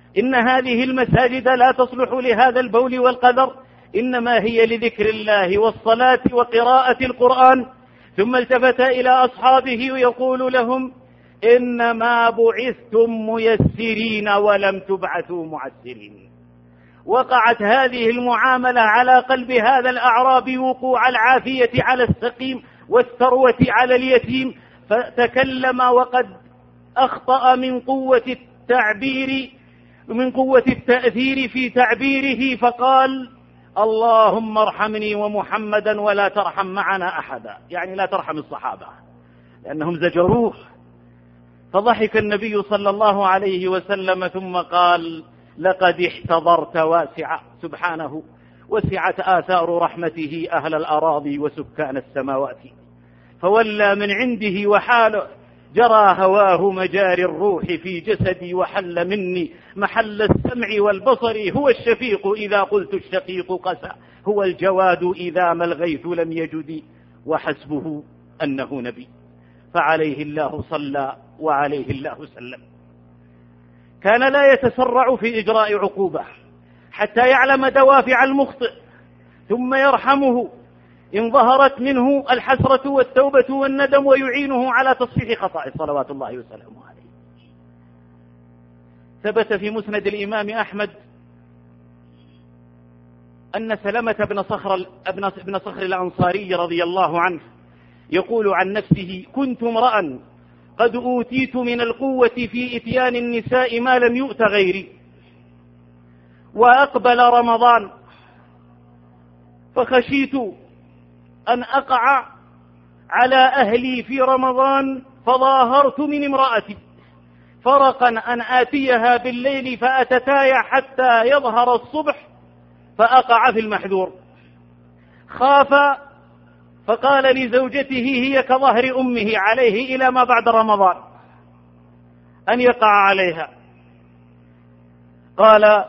إن هذه المساجد لا تصلح لهذا البول والقذر، إنما هي لذكر الله والصلاة وقراءة القرآن. ثم التفت إلى أصحابه ويقول لهم: إنما بعثتم ميسرين ولم تبعثوا معسرين. وقعت هذه المعاملة على قلب هذا الأعرابي وقوع العافية على السقيم والثروة على اليتيم، فتكلم وقد أخطأ من قوة التأثير في تعبيره، فقال: اللهم ارحمني ومحمدا ولا ترحم معنا أحدا، يعني لا ترحم الصحابة لأنهم زجروه. فضحك النبي صلى الله عليه وسلم ثم قال: لقد احتضرت واسعة، سبحانه وسعت آثار رحمته أهل الأراضي وسكان السماوات، فولى من عنده وحاله جرى هواه مجاري الروح في جسدي، وحل مني محل السمع والبصر. هو الشفيق إذا قلت الشقيق قسى، هو الجواد إذا ما الغيث لم يجد، وحسبه أنه نبي. فعليه الله صلى وعليه الله سلم. كان لا يتسرع في إجراء عقوبة حتى يعلم دوافع المخطئ ثم يرحمه إن ظهرت منه الحسرة والتوبة والندم، ويعينه على تصحيح خطأه صلوات الله وسلامه عليه. ثبت في مسند الإمام أحمد أن سلمة بن صخر الأنصاري رضي الله عنه يقول عن نفسه: كنت امرأ قد أوتيت من القوة في إتيان النساء ما لم يؤت غيري، وأقبل رمضان فخشيت أن أقع على أهلي في رمضان، فظاهرت من امرأتي فرقا أن آتيها بالليل فأتتايا حتى يظهر الصبح فأقع في المحذور. خاف فقال لزوجته: هي كظهر أمه عليه إلى ما بعد رمضان أن يقع عليها. قال: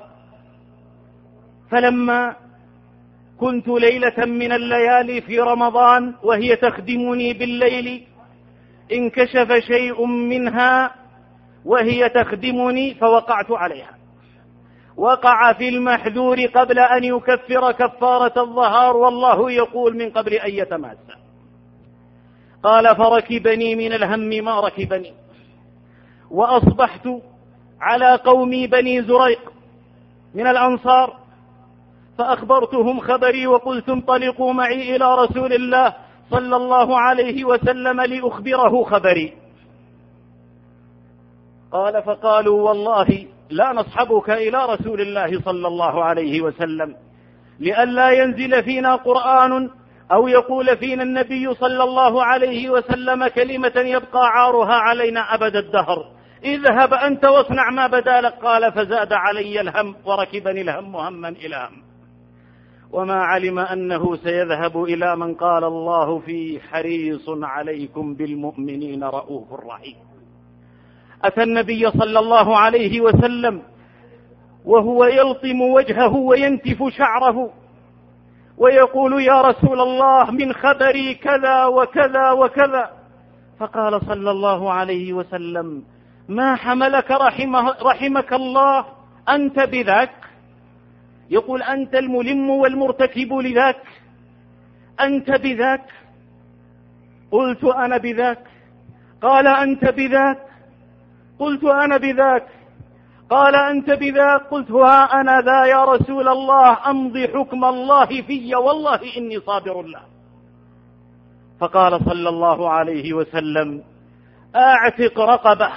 فلما كنت ليلة من الليالي في رمضان وهي تخدمني بالليل، انكشف شيء منها وهي تخدمني فوقعت عليها. وقع في المحذور قبل أن يكفر كفارة الظهار، والله يقول من قبل أن يتماس. قال: فركبني من الهم ما ركبني، وأصبحت على قومي بني زريق من الأنصار، فأخبرتهم خبري وقلت: انطلقوا معي إلى رسول الله صلى الله عليه وسلم لأخبره خبري. قال: فقالوا: والله لا نصحبك إلى رسول الله صلى الله عليه وسلم لئلا ينزل فينا قرآن أو يقول فينا النبي صلى الله عليه وسلم كلمة يبقى عارها علينا أبد الدهر. اذهب أنت واصنع ما بدا لك. قال: فزاد علي الهم وركبني الهم هما إلى هم. وما علم أنه سيذهب إلى من قال الله فيه: حريص عليكم بالمؤمنين رؤوف رحيم. أتى النبي صلى الله عليه وسلم وهو يلطم وجهه وينتف شعره ويقول: يا رسول الله، من خبري كذا وكذا وكذا. فقال صلى الله عليه وسلم: ما حملك رحمك الله أنت بذاك؟ يقول: أنت الملم والمرتكب لذاك، أنت بذاك. قلت: أنا بذاك. قال: أنت بذاك. قلت: أنا بذاك. قال: أنت بذاك. قلت: ها أنا ذا يا رسول الله، أمضي حكم الله في، والله إني صابر له. فقال صلى الله عليه وسلم: أعتق رقبه.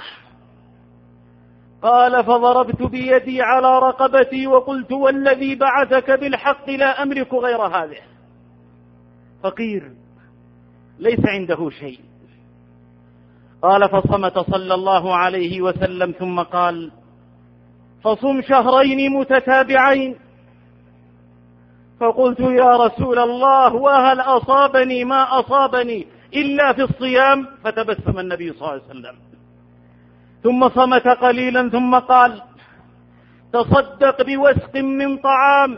قال: فضربت بيدي على رقبتي وقلت: والذي بعثك بالحق لا أملك غير هذه. فقير ليس عنده شيء. قال: فصمت صلى الله عليه وسلم ثم قال: فصم شهرين متتابعين. فقلت: يا رسول الله، وهل أصابني ما أصابني إلا في الصيام؟ فتبسم النبي صلى الله عليه وسلم ثم صمت قليلا ثم قال: تصدق بوسق من طعام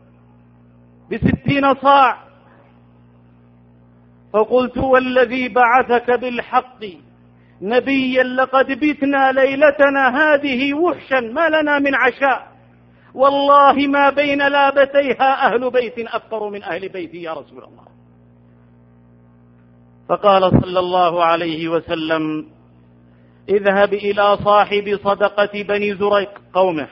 ب60 صاع. فقلت: والذي بعثك بالحق نبيا لقد بتنا ليلتنا هذه وحشا ما لنا من عشاء، والله ما بين لابتيها أهل بيت أفقر من أهل بيتي يا رسول الله. فقال صلى الله عليه وسلم: اذهب إلى صاحب صدقة بني زريق قومه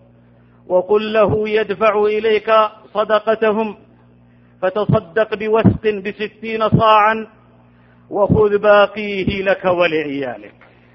وقل له يدفع إليك صدقتهم، فتصدق بوسق ب60 صاعا وخذ باقيه لك ولعيالك.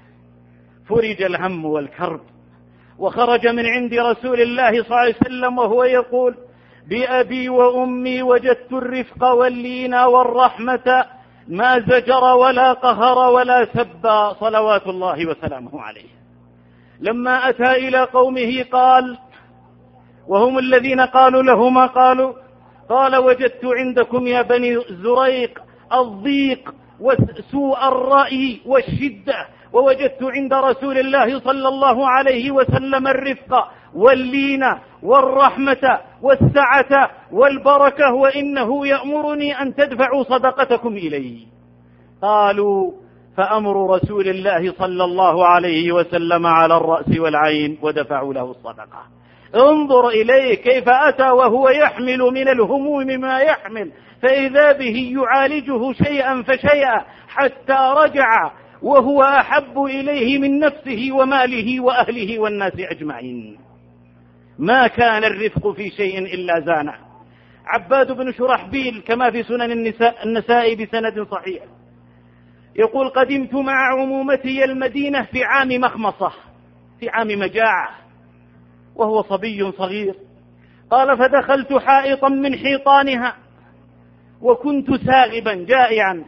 فرج الهم والكرب، وخرج من عند رسول الله صلى الله عليه وسلم وهو يقول: بأبي وأمي وجدت الرفق واللين والرحمة ما زجر ولا قهر ولا سب صلوات الله وسلامه عليه. لما أتى إلى قومه قال، وهم الذين قالوا له ما قالوا، قال: وجدت عندكم يا بني زريق الضيق وسوء الرأي والشدة، ووجدت عند رسول الله صلى الله عليه وسلم الرفق واللين والرحمة والسعة والبركة، وإنه يأمرني أن تدفعوا صدقتكم إليه. قالوا: فأمر رسول الله صلى الله عليه وسلم على الرأس والعين، ودفعوا له الصدقة. انظر إليه كيف أتى وهو يحمل من الهموم ما يحمل، فإذا به يعالجه شيئا فشيئا حتى رجع وهو أحب إليه من نفسه وماله وأهله والناس أجمعين. ما كان الرفق في شيء إلا زانه. عباد بن شرحبيل كما في سنن النساء بسند صحيح يقول: قدمت مع عمومتي المدينة في عام مخمصة، في عام مجاعة، وهو صبي صغير. قال: فدخلت حائطا من حيطانها وكنت ساغبا جائعا،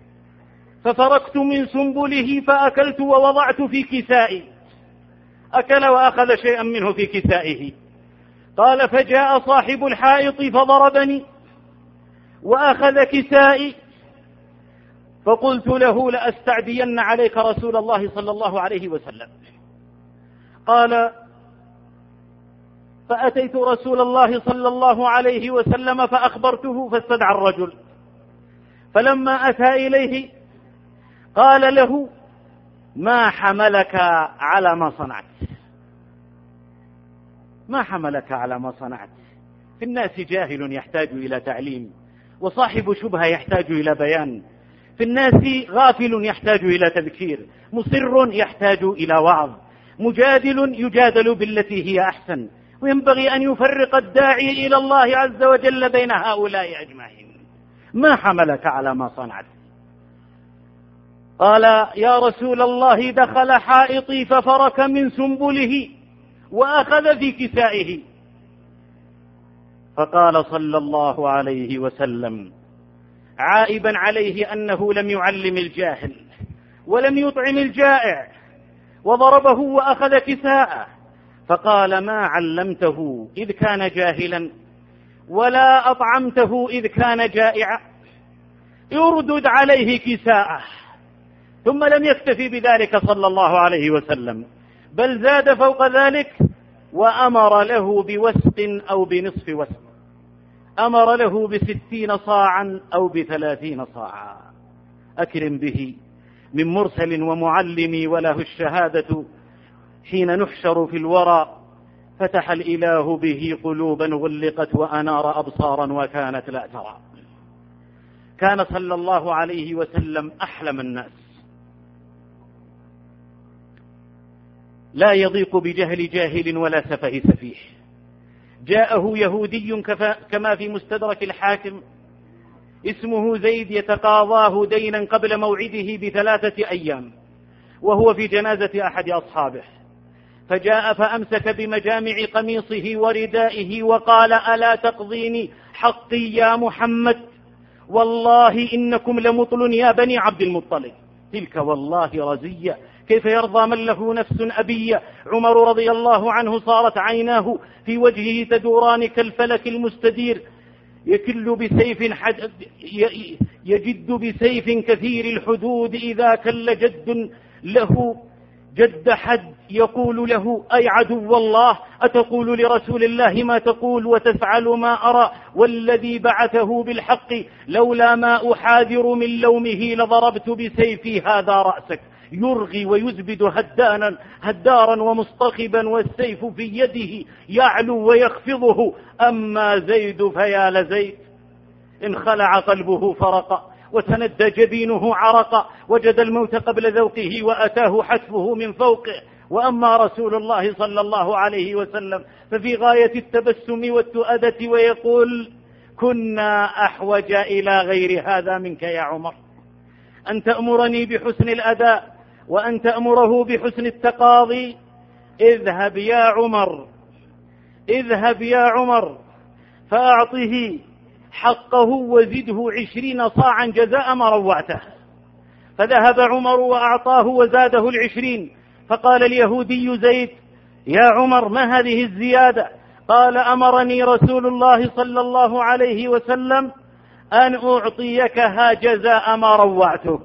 ففرقت من سنبله فأكلت ووضعت في كسائي. أكل وأخذ شيئا منه في كسائه. قال: فجاء صاحب الحائط فضربني وأخذ كسائي، فقلت له: لأستعدين عليك رسول الله صلى الله عليه وسلم. قال: فأتيت رسول الله صلى الله عليه وسلم فأخبرته، فاستدعى الرجل، فلما أتى إليه قال له: ما حملك على ما صنعت؟ ما حملك على ما صنعت؟ في الناس جاهل يحتاج إلى تعليم، وصاحب شبهة يحتاج إلى بيان، في الناس غافل يحتاج إلى تذكير، مصر يحتاج إلى وعظ، مجادل يجادل بالتي هي أحسن، وينبغي أن يفرق الداعي إلى الله عز وجل بين هؤلاء أجمعين. ما حملك على ما صنعت؟ قال: يا رسول الله دخل حائطي ففرك من سنبله وأخذ في كسائه. فقال صلى الله عليه وسلم عائبا عليه أنه لم يعلم الجاهل ولم يطعم الجائع، وضربه وأخذ كساءه، فقال: ما علمته إذ كان جاهلا ولا أطعمته إذ كان جائعا، يردد عليه كساءه. ثم لم يكتفي بذلك صلى الله عليه وسلم، بل زاد فوق ذلك وأمر له بوسق أو بنصف وسق، أمر له ب60 صاعا أو ب30 صاعا. أكرم به من مرسل ومعلم وله الشهادة، حين نحشر في الورى فتح الإله به قلوبا غلقت وأنار أبصارا وكانت لا ترى. كان صلى الله عليه وسلم أحلم الناس، لا يضيق بجهل جاهل ولا سفه سفيه. جاءه يهودي كما في مستدرك الحاكم اسمه زيد يتقاضاه دينا قبل موعده ب3 أيام، وهو في جنازة أحد أصحابه، فجاء فأمسك بمجامع قميصه وردائه وقال: ألا تقضيني حقي يا محمد؟ والله إنكم لمطل يا بني عبد المطلب. تلك والله رزية، كيف يرضى من له نفس أبية؟ عمر رضي الله عنه صارت عيناه في وجهه تدوران كالفلك المستدير، يجد بسيف كثير الحدود إذا كل جد له جد حد، يقول له: أي عدو الله، أتقول لرسول الله ما تقول وتفعل ما أرى؟ والذي بعثه بالحق لولا ما أحاذر من لومه لضربت بسيفي هذا رأسك. يرغي ويزبد هدارا ومصطخبا والسيف في يده يعلو ويخفضه. أما زيد فيا لزيد، إن خلع قلبه فرق وتندى جبينه عرق، وجد الموت قبل ذوقه وأتاه حتفه من فوقه. وأما رسول الله صلى الله عليه وسلم ففي غاية التبسم والتؤدة ويقول: كنا أحوج إلى غير هذا منك يا عمر، أن تأمرني بحسن الأداء وأن تأمره بحسن التقاضي. اذهب يا عمر، اذهب يا عمر فأعطه حقه وزده 20 صاعا جزاء ما روعته. فذهب عمر وأعطاه وزاده 20. فقال اليهودي زيد: يا عمر ما هذه الزيادة؟ قال: أمرني رسول الله صلى الله عليه وسلم أن أعطيكها جزاء ما روعتك.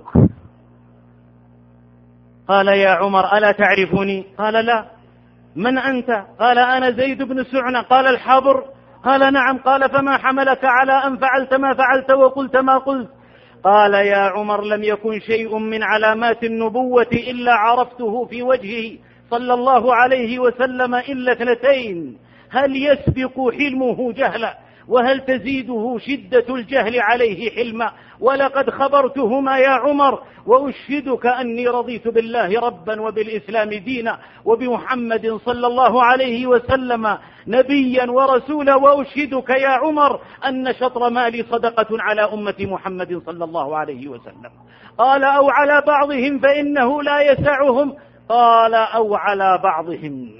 قال: يا عمر ألا تعرفني؟ قال: لا. من أنت؟ قال: أنا زيد بن سعنة. قال: الحبر؟ قال: نعم. قال: فما حملك على أن فعلت ما فعلت وقلت ما قلت؟ قال: يا عمر لم يكن شيء من علامات النبوة إلا عرفته في وجهه صلى الله عليه وسلم إلا 2: هل يسبق حلمه جهلا، وهل تزيده شدة الجهل عليه حلما؟ ولقد خبرتهما يا عمر، وأشهدك أني رضيت بالله ربا وبالإسلام دينا وبمحمد صلى الله عليه وسلم نبيا ورسولا، وأشهدك يا عمر أن شطر مالي صدقة على أمة محمد صلى الله عليه وسلم. قال: أو على بعضهم فإنه لا يسعهم. قال: أو على بعضهم.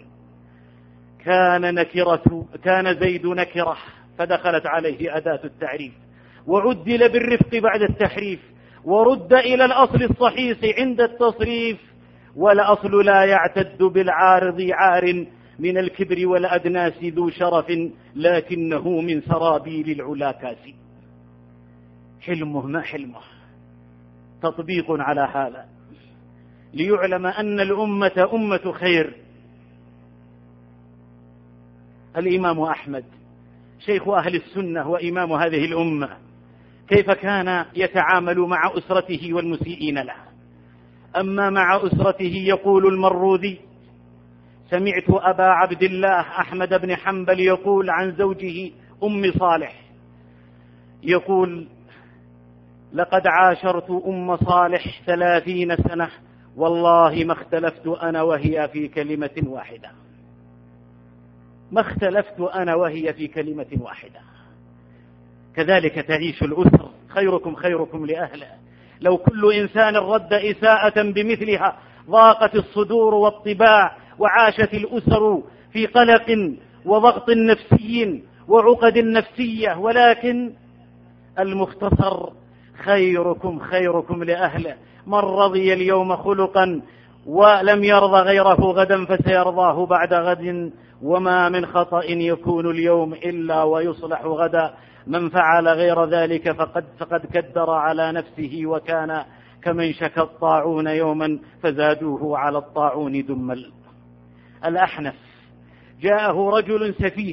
كان زيد نكرة فدخلت عليه أداة التعريف، وعدل بالرفق بعد التحريف، ورد إلى الأصل الصحيح عند التصريف. والأصل لا يعتد بالعارض عار، من الكبر والأدناس ذو شرف، لكنه من سرابيل العلا كاسي. حلمه ما حلمه، تطبيق على هذا ليعلم أن الأمة أمة خير. الإمام أحمد شيخ أهل السنة وإمام هذه الأمة، كيف كان يتعامل مع أسرته والمسيئين له؟ أما مع أسرته يقول المروذي: سمعت أبا عبد الله أحمد بن حنبل يقول عن زوجه أم صالح، يقول: لقد عاشرت أم صالح 30 سنة، والله ما اختلفت أنا وهي في كلمة واحدة. ما اختلفت أنا وهي في كلمة واحدة. كذلك تعيش الأسر، خيركم خيركم لأهله. لو كل إنسان رد إساءة بمثلها ضاقت الصدور والطباع، وعاشت الأسر في قلق وضغط نفسي وعقد نفسية. ولكن المختصر: خيركم خيركم لأهله. من رضي اليوم خلقا ولم يرضى غيره غدا فسيرضاه بعد غد، وما من خطأ يكون اليوم إلا ويصلح غدا. من فعل غير ذلك فقد كدر على نفسه، وكان كمن شكى الطاعون يوما فزادوه على الطاعون دمل. الأحنف جاءه رجل سفيه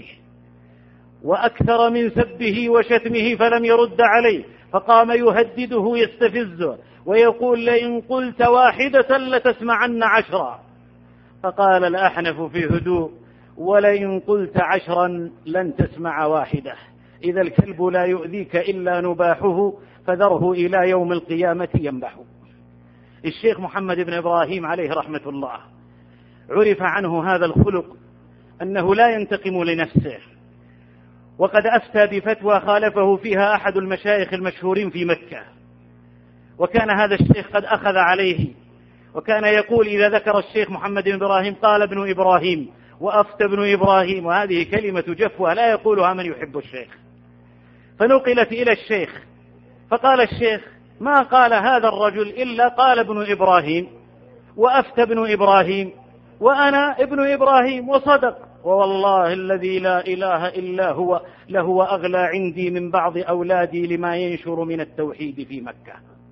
وأكثر من سبه وشتمه فلم يرد عليه، فقام يهدده يستفزه ويقول: لئن قلت واحدة لتسمعن 10. فقال الأحنف في هدوء: ولئن قلت 10 لن تسمع واحدة. إذا الكلب لا يؤذيك إلا نباحه، فذره إلى يوم القيامة ينبح. الشيخ محمد بن إبراهيم عليه رحمة الله عرف عنه هذا الخلق، أنه لا ينتقم لنفسه، وقد أفتى بفتوى خالفه فيها أحد المشايخ المشهورين في مكة، وكان هذا الشيخ قد أخذ عليه، وكان يقول إذا ذكر الشيخ محمد بن إبراهيم قال ابن إبراهيم وأفتى ابن إبراهيم، وهذه كلمة جفوة لا يقولها من يحب الشيخ. فنقلت إلى الشيخ، فقال الشيخ: ما قال هذا الرجل إلا قال ابن إبراهيم وأفتى ابن إبراهيم وأنا ابن إبراهيم، وصدق، ووالله الذي لا إله إلا هو لهو أغلى عندي من بعض أولادي لما ينشر من التوحيد في مكة.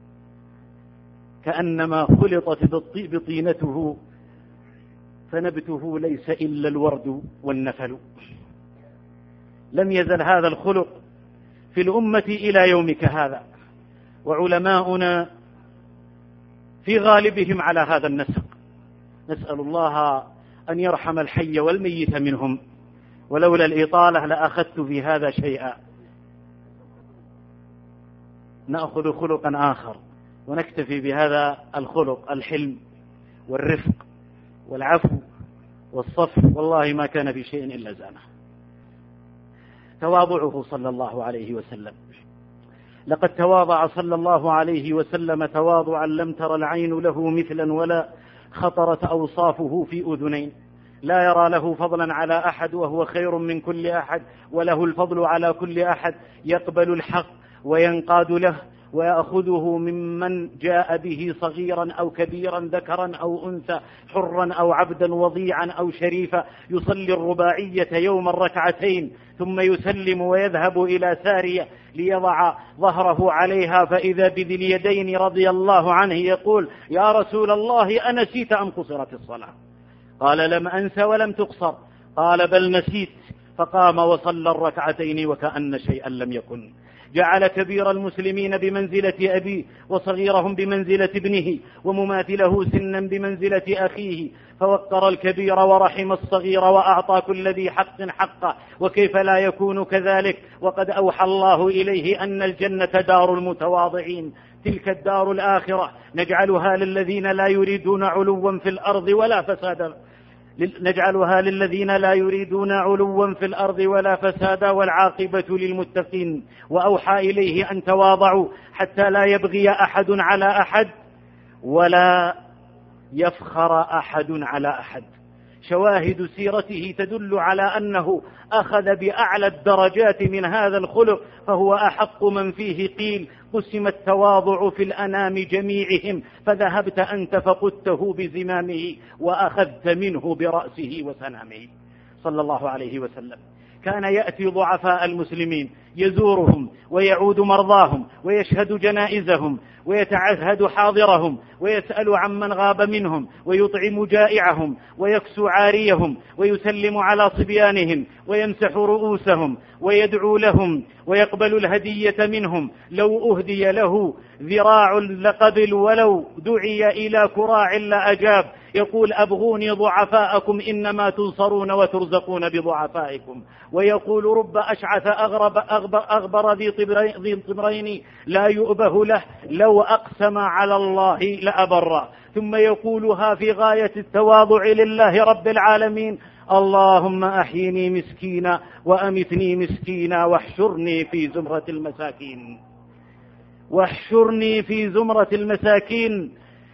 كأنما خلطت بطينته، فنبته ليس إلا الورد والنفل. لم يزل هذا الخلق في الأمة إلى يومك هذا. وعلماؤنا في غالبهم على هذا النسق. نسأل الله أن يرحم الحي والميت منهم، ولولا الإطالة لأخذت في هذا شيئا. نأخذ خلقا آخر ونكتفي بهذا الخلق، الحلم والرفق والعفو والصف، والله ما كان في شيء إلا زانه. تواضعه صلى الله عليه وسلم، لقد تواضع صلى الله عليه وسلم تواضعا لم تر العين له مثلا ولا خطرت أوصافه في أذنين. لا يرى له فضلا على أحد وهو خير من كل أحد، وله الفضل على كل أحد. يقبل الحق وينقاد له ويأخذه ممن جاء به صغيرا أو كبيرا، ذكرا أو أنثى، حرا أو عبدا، وضيعا أو شريفا. يصلي الرباعية يوما ركعتين ثم يسلم ويذهب إلى سارية ليضع ظهره عليها، فإذا بذي اليدين رضي الله عنه يقول: يا رسول الله أنسيت أم قصرت الصلاة؟ قال: لم أنس ولم تقصر. قال: بل نسيت. فقام وصلى الركعتين وكأن شيئا لم يكن. جعل كبير المسلمين بمنزلة أبيه، وصغيرهم بمنزلة ابنه، ومماثله سنا بمنزلة أخيه، فوقر الكبير ورحم الصغير وأعطى كل ذي حق حقه. وكيف لا يكون كذلك وقد أوحى الله إليه أن الجنة دار المتواضعين، تلك الدار الآخرة نجعلها للذين لا يريدون علوا في الأرض ولا فسادا، والعاقبة للمتقين. وأوحى إليه أن تواضعوا حتى لا يبغي أحد على أحد ولا يفخر أحد على أحد. شواهد سيرته تدل على أنه أخذ بأعلى الدرجات من هذا الخلق، فهو أحق من فيه. قيل: قسم التواضع في الأنام جميعهم، فذهبت أنت فقدته بزمامه وأخذت منه برأسه وسنامه، صلى الله عليه وسلم. كان يأتي ضعفاء المسلمين يزورهم ويعود مرضاهم ويشهد جنائزهم ويتعهد حاضرهم ويسأل عمن غاب منهم ويطعم جائعهم ويكسو عاريهم ويسلم على صبيانهم ويمسح رؤوسهم ويدعو لهم ويقبل الهدية منهم. لو أهدي له ذراع لقبل، ولو دعي إلى كراع لأجاب. يقول: أبغوني ضعفاءكم إنما تنصرون وترزقون بضعفائكم. ويقول: رب أشعث أغبر ذي طمرين لا يؤبه له، لو أقسم على الله لأبر. ثم يقولها في غاية التواضع لله رب العالمين: اللهم أحيني مسكينا وأمتني مسكينا واحشرني في زمرة المساكين.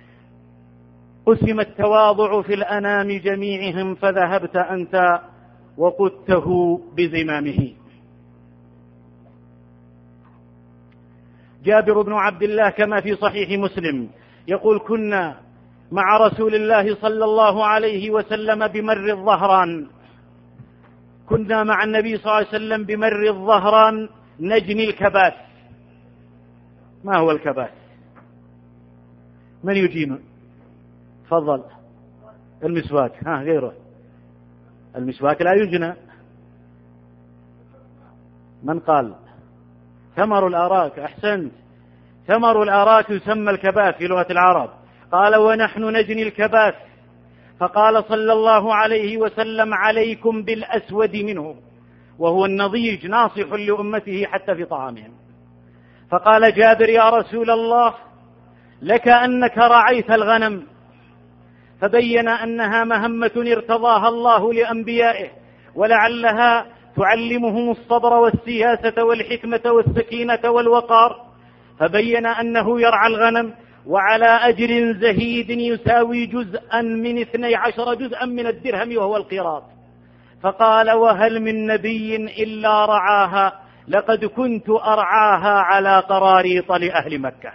قسم التواضع في الأنام جميعهم، فذهبت أنت وقدته بزمامه. جابر بن عبد الله كما في صحيح مسلم يقول: كنا مع رسول الله صلى الله عليه وسلم بمر الظهران، كنا مع النبي صلى الله عليه وسلم بمر الظهران نجني الكباس. ما هو الكباس؟ من يجينا؟ تفضل. المسواك. غيره. المسواك لا يجنى. من قال؟ ثمر الأراك. أحسنت، ثمر الأراك يسمى الكباس في لغة العرب. قال: ونحن نجني الكباس، فقال صلى الله عليه وسلم: عليكم بالأسود منه، وهو النضيج ناصح لأمته حتى في طعامهم. فقال جابر: يا رسول الله، لك أنك رعيت الغنم. فبين أنها مهمة ارتضاها الله لأنبيائه، ولعلها تعلمهم الصبر والسياسة والحكمة والسكينة والوقار. فبين أنه يرعى الغنم وعلى أجر زهيد يساوي جزءا من 12 جزءا من الدرهم وهو القيراط. فقال: وهل من نبي إلا رعاها؟ لقد كنت أرعاها على قراريط لأهل مكة.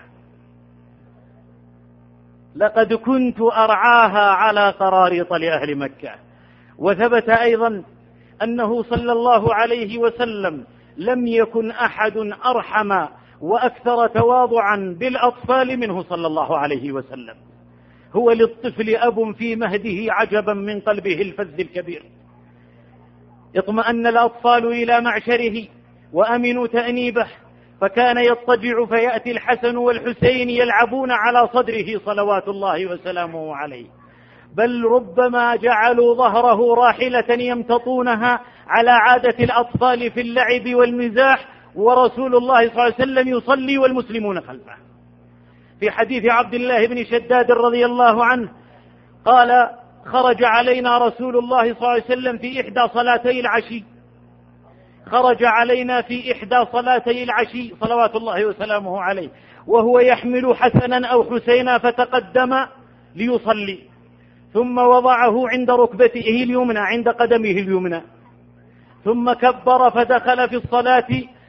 لقد كنت أرعاها على قراريط لأهل مكة. وثبت أيضا أنه صلى الله عليه وسلم لم يكن أحد أرحم وأكثر تواضعا بالأطفال منه صلى الله عليه وسلم. هو للطفل أب في مهده عجبا من قلبه الفذ الكبير. اطمأن الأطفال إلى معشره وأمنوا تأنيبه، فكان يضطجع فيأتي الحسن والحسين يلعبون على صدره صلوات الله وسلامه عليه، بل ربما جعلوا ظهره راحلة يمتطونها على عادة الأطفال في اللعب والمزاح، ورسول الله صلى الله عليه وسلم يصلي والمسلمون خلفه. في حديث عبد الله بن شداد رضي الله عنه قال: خرج علينا رسول الله صلى الله عليه وسلم في إحدى صلاتي العشي، خرج علينا في إحدى صلاتي العشي صلوات الله وسلامه عليه، وهو يحمل حسنا أو حسينا، فتقدم ليصلي، ثم وضعه عند ركبته اليمنى، عند قدمه اليمنى، ثم كبر فدخل في الصلاة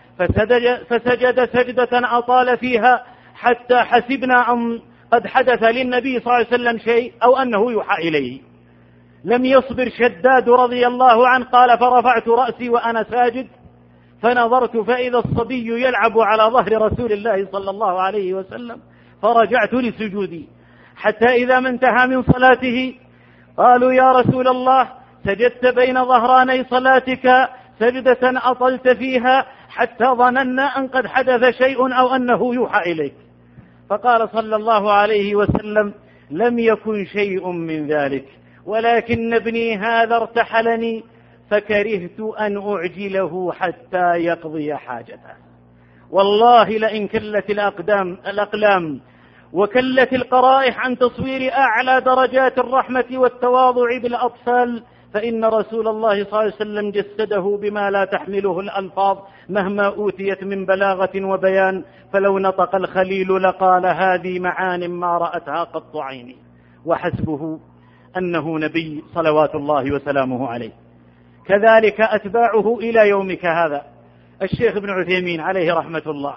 فسجد سجدة أطال فيها حتى حسبنا أن قد حدث للنبي صلى الله عليه وسلم شيء أو أنه يوحى إليه. لم يصبر شداد رضي الله عنه، قال: فرفعت رأسي وأنا ساجد فنظرت فإذا الصبي يلعب على ظهر رسول الله صلى الله عليه وسلم، فرجعت لسجودي، حتى إذا ما انتهى من صلاته قالوا: يا رسول الله، سجدت بين ظهراني صلاتك سجدة أطلت فيها حتى ظننا أن قد حدث شيء أو أنه يوحى إليك. فقال صلى الله عليه وسلم: لم يكن شيء من ذلك، ولكن ابني هذا ارتحلني فكرهت أن أعجله حتى يقضي حاجته. والله لئن كلت الأقلام وكلت القرائح عن تصوير أعلى درجات الرحمة والتواضع بالأطفال، فإن رسول الله صلى الله عليه وسلم جسده بما لا تحمله الألفاظ مهما أوتيت من بلاغة وبيان، فلو نطق الخليل لقال: هذه معان ما رأتها قط عيني. وحسبه أنه نبي صلوات الله وسلامه عليه. كذلك أتباعه إلى يومك هذا. الشيخ ابن عثيمين عليه رحمة الله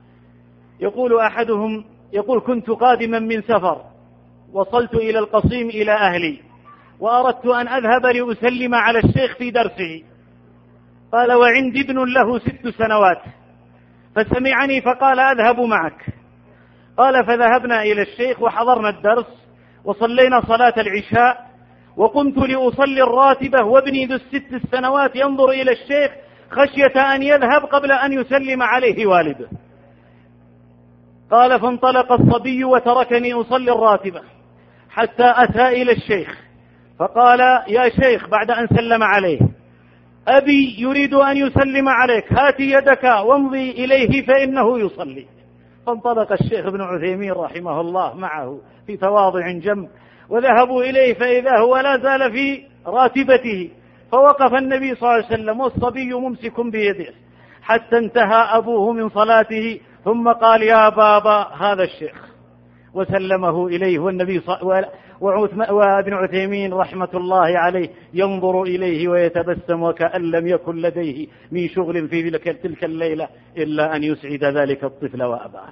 يقول أحدهم: كنت قادما من سفر، وصلت إلى القصيم إلى أهلي، وأردت أن أذهب لأسلم على الشيخ في درسه. قال: وعندي ابن له 6 سنوات، فسمعني فقال: أذهب معك. قال: فذهبنا إلى الشيخ وحضرنا الدرس وصلينا صلاة العشاء، وقمت لأصلي الراتبة وابني ذو 6 سنوات ينظر إلى الشيخ خشية أن يذهب قبل أن يسلم عليه والده. قال: فانطلق الصبي وتركني أصلي الراتبة حتى أتى إلى الشيخ، فقال: يا شيخ، بعد أن سلم عليه: أبي يريد أن يسلم عليك، هات يدك وامضي إليه فإنه يصلي. فانطلق الشيخ ابن عثيمين رحمه الله معه في تواضع جم، وذهبوا إليه فإذا هو لا زال في راتبته، فوقف النبي صلى الله عليه وسلم والصبي ممسك بيده حتى انتهى أبوه من صلاته، ثم قال: يا بابا، هذا الشيخ، وسلمه إليه. والنبي وابن عثيمين رحمة الله عليه ينظر إليه ويتبسم وكأن لم يكن لديه من شغل في تلك الليلة إلا أن يسعد ذلك الطفل وأباه.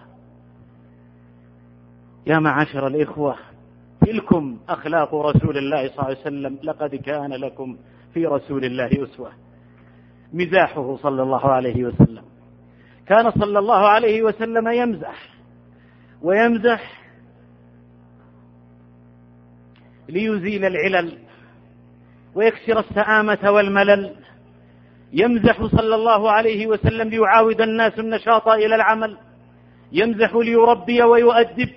يا معاشر الإخوة، تلكم أخلاق رسول الله صلى الله عليه وسلم: لقد كان لكم في رسول الله أسوة. مزاحه صلى الله عليه وسلم، كان صلى الله عليه وسلم يمزح ليزيل العلل ويكسر السآمة والملل. يمزح صلى الله عليه وسلم ليعاود الناس النشاط إلى العمل، يمزح ليربي ويؤدب،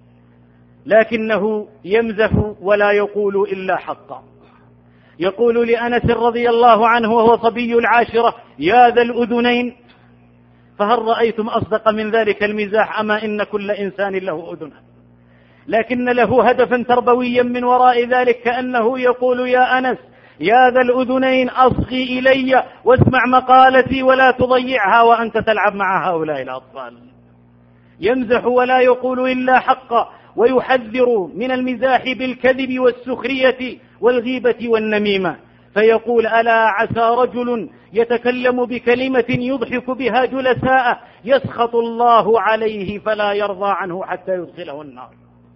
لكنه يمزح ولا يقول إلا حقا. يقول لأنس رضي الله عنه وهو صبي العاشرة: يا ذا الأذنين، فهل رأيتم أصدق من ذلك المزاح؟ أما إن كل إنسان له أذن، لكن له هدفا تربويا من وراء ذلك، كأنه يقول: يا أنس، يا ذا الأذنين، أصغي إلي واسمع مقالتي ولا تضيعها وأنت تلعب مع هؤلاء الأطفال. يمزح ولا يقول إلا حقا، ويحذر من المزاح بالكذب والسخرية والغيبة والنميمة، فيقول: ألا عسى رجل يتكلم بكلمة يضحك بها جلساء يسخط الله عليه فلا يرضى عنه حتى يدخله النار.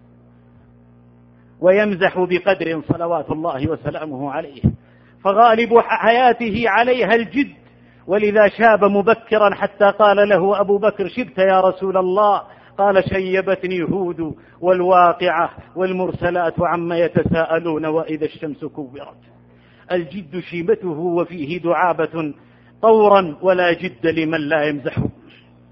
ويمزح بقدر صلوات الله وسلامه عليه، فغالب حياته عليها الجد، ولذا شاب مبكرا حتى قال له أبو بكر: شبت يا رسول الله؟ قال: شيبتني هود والواقعة والمرسلات عما يتساءلون وإذا الشمس كورت. الجد شيبته وفيه دعابة طورا، ولا جد لمن لا يمزح.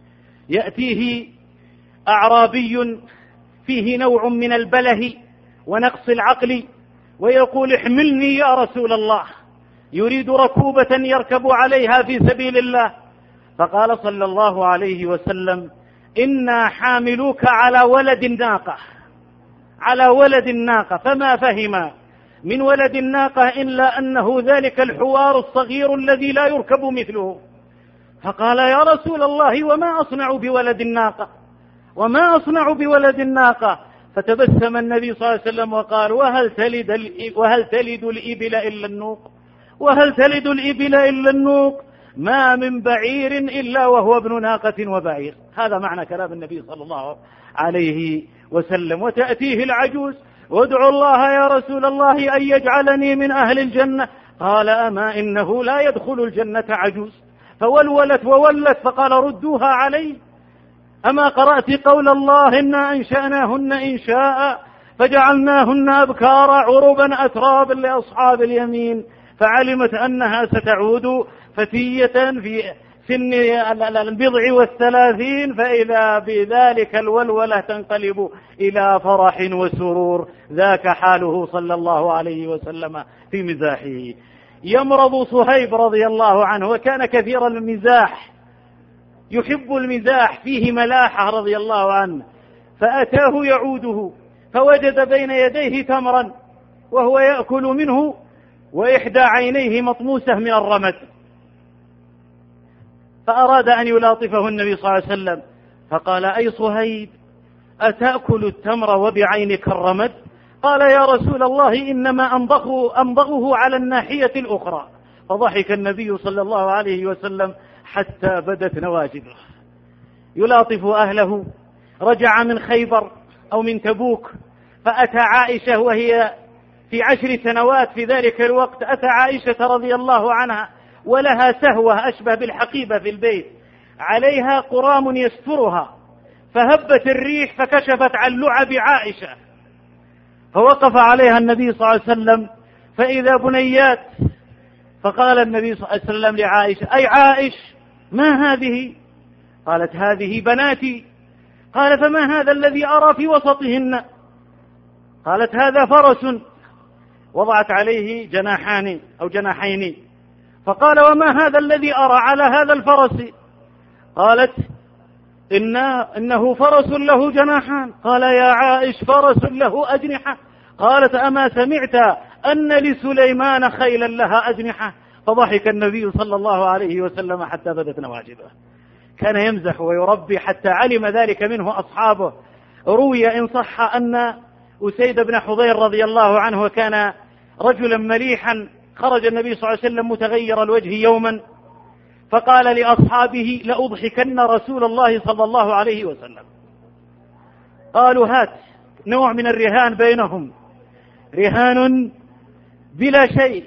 يأتيه أعرابي فيه نوع من البله ونقص العقل ويقول احملني يا رسول الله، يريد ركوبة يركب عليها في سبيل الله. فقال صلى الله عليه وسلم إنا حاملوك على ولد الناقة، على ولد الناقة. فما فهم من ولد الناقة إلا أنه ذلك الحوار الصغير الذي لا يركب مثله. فقال يا رسول الله وما أصنع بولد الناقة، وما أصنع بولد الناقة؟ فتبسم النبي صلى الله عليه وسلم وقال وهل تلد الإبل إلا النوق، وهل تلد الإبل إلا النوق، ما من بعير إلا وهو ابن ناقة وبعير. هذا معنى كلام النبي صلى الله عليه وسلم. وتأتيه العجوز وادعو الله يا رسول الله أن يجعلني من أهل الجنة. قال أما إنه لا يدخل الجنة عجوز. فولولت وولت فقال ردوها علي. أما قرأت قول الله إنا أنشأناهن إنشاء فجعلناهن أبكارا عربا أترابا لأصحاب اليمين. فعلمت أنها ستعود فتية في سن البضع والثلاثين، فإذا بذلك الولولة تنقلب إلى فرح وسرور. ذاك حاله صلى الله عليه وسلم في مزاحه. يمرض صهيب رضي الله عنه وكان كثير المزاح، يحب المزاح، فيه ملاحة رضي الله عنه. فأتاه يعوده فوجد بين يديه تمرا وهو يأكل منه وإحدى عينيه مطموسة من الرمد، فأراد أن يلاطفه النبي صلى الله عليه وسلم فقال أي صهيب أتأكل التمر وبعينك الرمد؟ قال يا رسول الله إنما أمضغه على الناحية الأخرى. فضحك النبي صلى الله عليه وسلم حتى بدت نواجذه. يلاطف أهله. رجع من خيبر أو من تبوك فأتى عائشة وهي في 10 سنوات في ذلك الوقت. أتى عائشة رضي الله عنها ولها سهوة أشبه بالحقيبة في البيت، عليها قرام يسترها، فهبت الريح فكشفت عن لعب عائشة، فوقف عليها النبي صلى الله عليه وسلم فإذا بنيات. فقال النبي صلى الله عليه وسلم لعائشة أي عائش ما هذه؟ قالت هذه بناتي. قال فما هذا الذي أرى في وسطهن؟ قالت هذا فرس. وضعت عليه جناحان أو جناحين. فقال وما هذا الذي أرى على هذا الفرس؟ قالت إنه فرس له جناحان. قال يا عائش فرس له أجنحة. قالت أما سمعت أن لسليمان خيلا لها أجنحة؟ فضحك النبي صلى الله عليه وسلم حتى بدت نواجذه. كان يمزح ويربي حتى علم ذلك منه أصحابه. روي إن صح أن أسيد بن حضير رضي الله عنه كان رجلا مليحا، خرج النبي صلى الله عليه وسلم متغير الوجه يوما فقال لأصحابه لأضحكن رسول الله صلى الله عليه وسلم. قالوا هات، نوع من الرهان بينهم، رهان بلا شيء.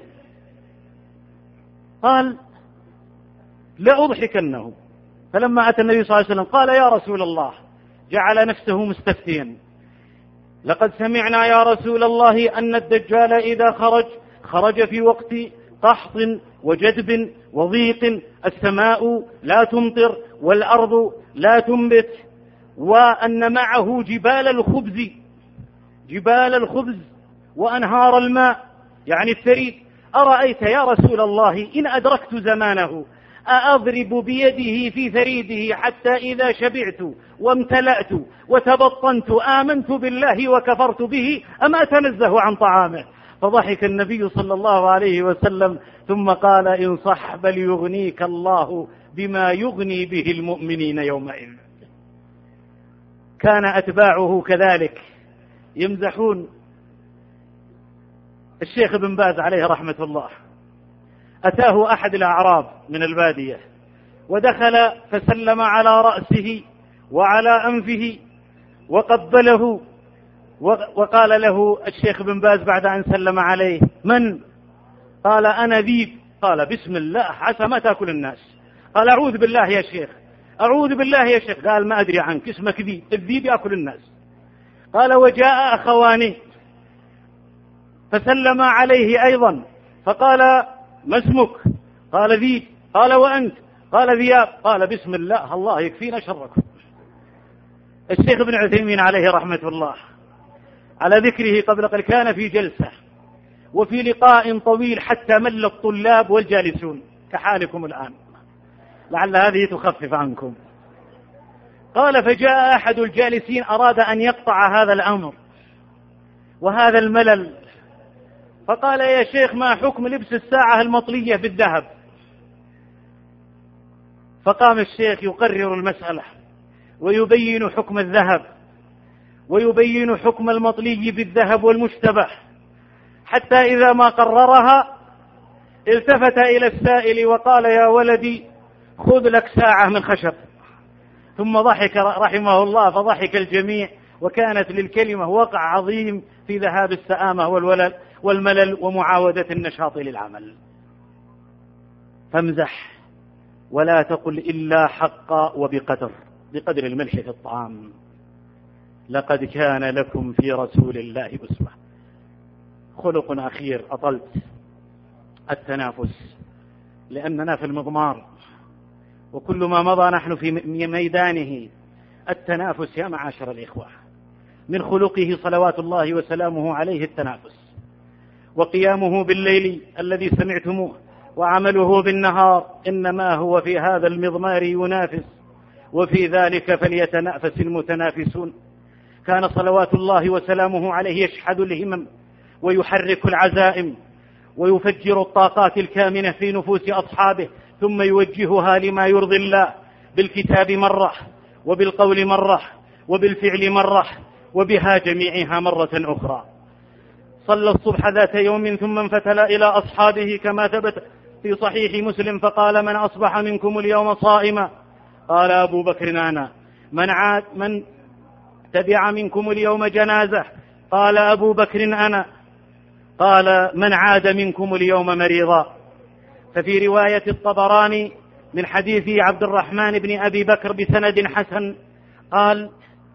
قال لأضحكنه. فلما أتى النبي صلى الله عليه وسلم قال يا رسول الله، جعل نفسه مستفتيا، لقد سمعنا يا رسول الله أن الدجال إذا خرج في وقت قحط وجدب وضيق، السماء لا تمطر والأرض لا تنبت، وأن معه جبال الخبز وأنهار الماء، يعني الثريد. أرأيت يا رسول الله إن أدركت زمانه أأضرب بيده في ثريده حتى إذا شبعت وامتلأت وتبطنت آمنت بالله وكفرت به أم أتنزه عن طعامه؟ فضحك النبي صلى الله عليه وسلم ثم قال إن صح بل يغنيك الله بما يغني به المؤمنين يومئذ. كان أتباعه كذلك يمزحون. الشيخ ابن باز عليه رحمة الله أتاه أحد الأعراب من البادية ودخل فسلم على رأسه وعلى أنفه وقبله، وقال له الشيخ ابن باز بعد أن سلم عليه من؟ قال أنا ذيب. قال بسم الله، عسى ما تأكل الناس. قال أعوذ بالله يا شيخ، أعوذ بالله يا شيخ. قال ما أدري عنك، اسمك ذيب، الذيب يأكل الناس. قال وجاء أخوانه فسلم عليه أيضا فقال ما اسمك؟ قال ذيب. قال وأنت؟ قال ذياب. قال بسم الله، الله يكفينا شركم. الشيخ ابن عثيمين عليه رحمة الله على ذكره قبل قليل كان في جلسة وفي لقاء طويل حتى مل الطلاب والجالسون كحالكم الآن، لعل هذه تخفف عنكم. قال: فجاء أحد الجالسين أراد أن يقطع هذا الأمر وهذا الملل، فقال: يا شيخ، ما حكم لبس الساعة المطلية بالذهب؟ فقام الشيخ يقرر المسألة ويبين حكم الذهب ويبين حكم المطلي بالذهب والمشتبه، حتى إذا ما قررها التفت إلى السائل وقال: يا ولدي، خذ لك ساعة من خشب. ثم ضحك رحمه الله فضحك الجميع، وكانت للكلمة وقع عظيم في ذهاب السآمة والملل ومعاودة النشاط للعمل. فامزح ولا تقل إلا حقا بقدر الملح في الطعام. لقد كان لكم في رسول الله أسوة. خلق أخير أطلت: التنافس، لأننا في المضمار وكل ما مضى نحن في ميدانه. التنافس يا معاشر الإخوة، من خلقه صلوات الله وسلامه عليه التنافس، وقيامه بالليل الذي سمعتموه وعمله بالنهار، إنما هو في هذا المضمار ينافس، وفي ذلك فليتنافس المتنافسون. كان صلوات الله وسلامه عليه يشحذ الهمم ويحرك العزائم ويفجر الطاقات الكامنة في نفوس أصحابه، ثم يوجهها لما يرضي الله بالكتاب مرة، وبالقول مرة، وبالفعل مرة، وبها جميعها مرة أخرى. صلى الصبح ذات يوم ثم انفتل إلى أصحابه كما ثبت في صحيح مسلم فقال: من أصبح منكم اليوم صائما؟ قال أبو بكر: أنا. من تبع منكم اليوم جنازة؟ قال أبو بكر: أنا. قال: من عاد منكم اليوم مريضا؟ ففي رواية الطبراني من حديث عبد الرحمن بن أبي بكر بسند حسن قال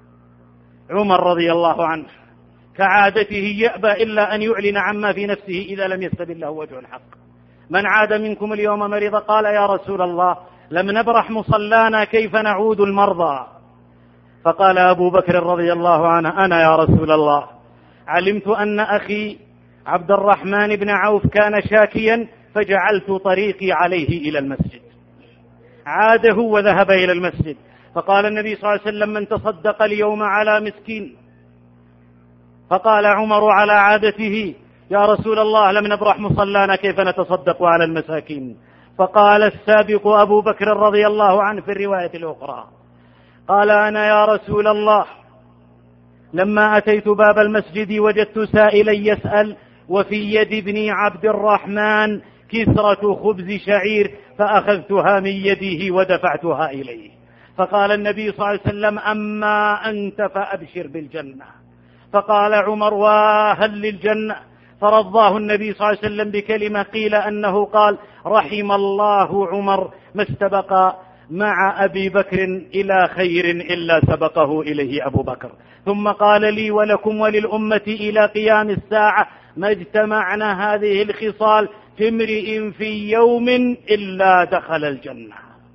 عمر رضي الله عنه كعادته يأبى إلا أن يعلن عما في نفسه إذا لم يستبن له وجه الحق: من عاد منكم اليوم مريضا؟ قال: يا رسول الله، لم نبرح مصلانا، كيف نعود المرضى؟ فقال أبو بكر رضي الله عنه: أنا يا رسول الله، علمت أن أخي عبد الرحمن بن عوف كان شاكيا فجعلت طريقي عليه إلى المسجد. عاده وذهب إلى المسجد، فقال النبي صلى الله عليه وسلم: من تصدق اليوم على مسكين؟ فقال عمر على عادته: يا رسول الله، لم نبرح مصلانا، كيف نتصدق على المساكين؟ فقال السابق أبو بكر رضي الله عنه في الرواية الأخرى قال: أنا يا رسول الله، لما أتيت باب المسجد وجدت سائلا يسأل وفي يد ابني عبد الرحمن كسرة خبز شعير، فأخذتها من يده ودفعتها إليه. فقال النبي صلى الله عليه وسلم: أما أنت فأبشر بالجنة. فقال عمر: وهل للجنة؟ فرضاه النبي صلى الله عليه وسلم بكلمة قيل أنه قال: رحم الله عمر ما استبق مع أبي بكر إلى خير إلا سبقه إليه أبو بكر. ثم قال: لي ولكم وللأمة إلى قيام الساعة ما اجتمعنا هذه الخصال في امرئ في يوم إلا دخل الجنة.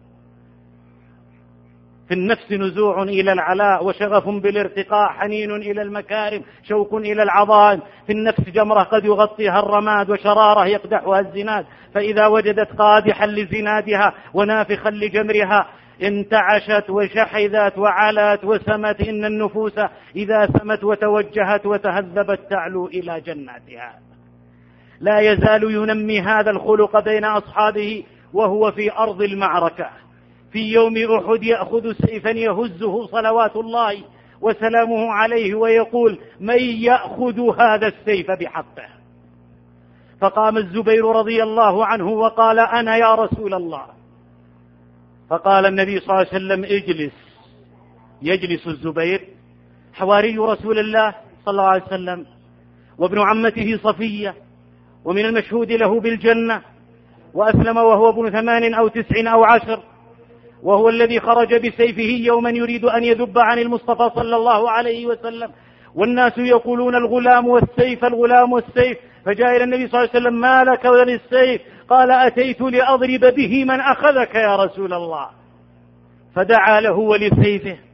في النفس نزوع إلى العلاء وشغف بالارتقاء، حنين إلى المكارم، شوق إلى العظائم. في النفس جمرة قد يغطيها الرماد، وشرارة يقدحها الزناد، فإذا وجدت قادحا لزنادها ونافخا لجمرها انتعشت وشحذت وعلت وسمت. إن النفوس إذا سمت وتوجهت وتهذبت تعلو إلى جناتها. لا يزال ينمي هذا الخلق بين أصحابه وهو في أرض المعركة. في يوم أحد يأخذ سيفا يهزه صلوات الله وسلامه عليه ويقول: من يأخذ هذا السيف بحقه؟ فقام الزبير رضي الله عنه وقال: أنا يا رسول الله. فقال النبي صلى الله عليه وسلم: اجلس. يجلس الزبير حواري رسول الله صلى الله عليه وسلم، وابن عمته صفية، ومن المشهود له بالجنة، وأسلم وهو ابن 8 أو 9 أو 10، وهو الذي خرج بسيفه يوما يريد أن يذب عن المصطفى صلى الله عليه وسلم، والناس يقولون: الغلام والسيف، الغلام والسيف. فجاء إلى النبي صلى الله عليه وسلم: ما لك وللسيف؟ قال: أتيت لأضرب به من أخذك يا رسول الله. فدعا له ولسيفه،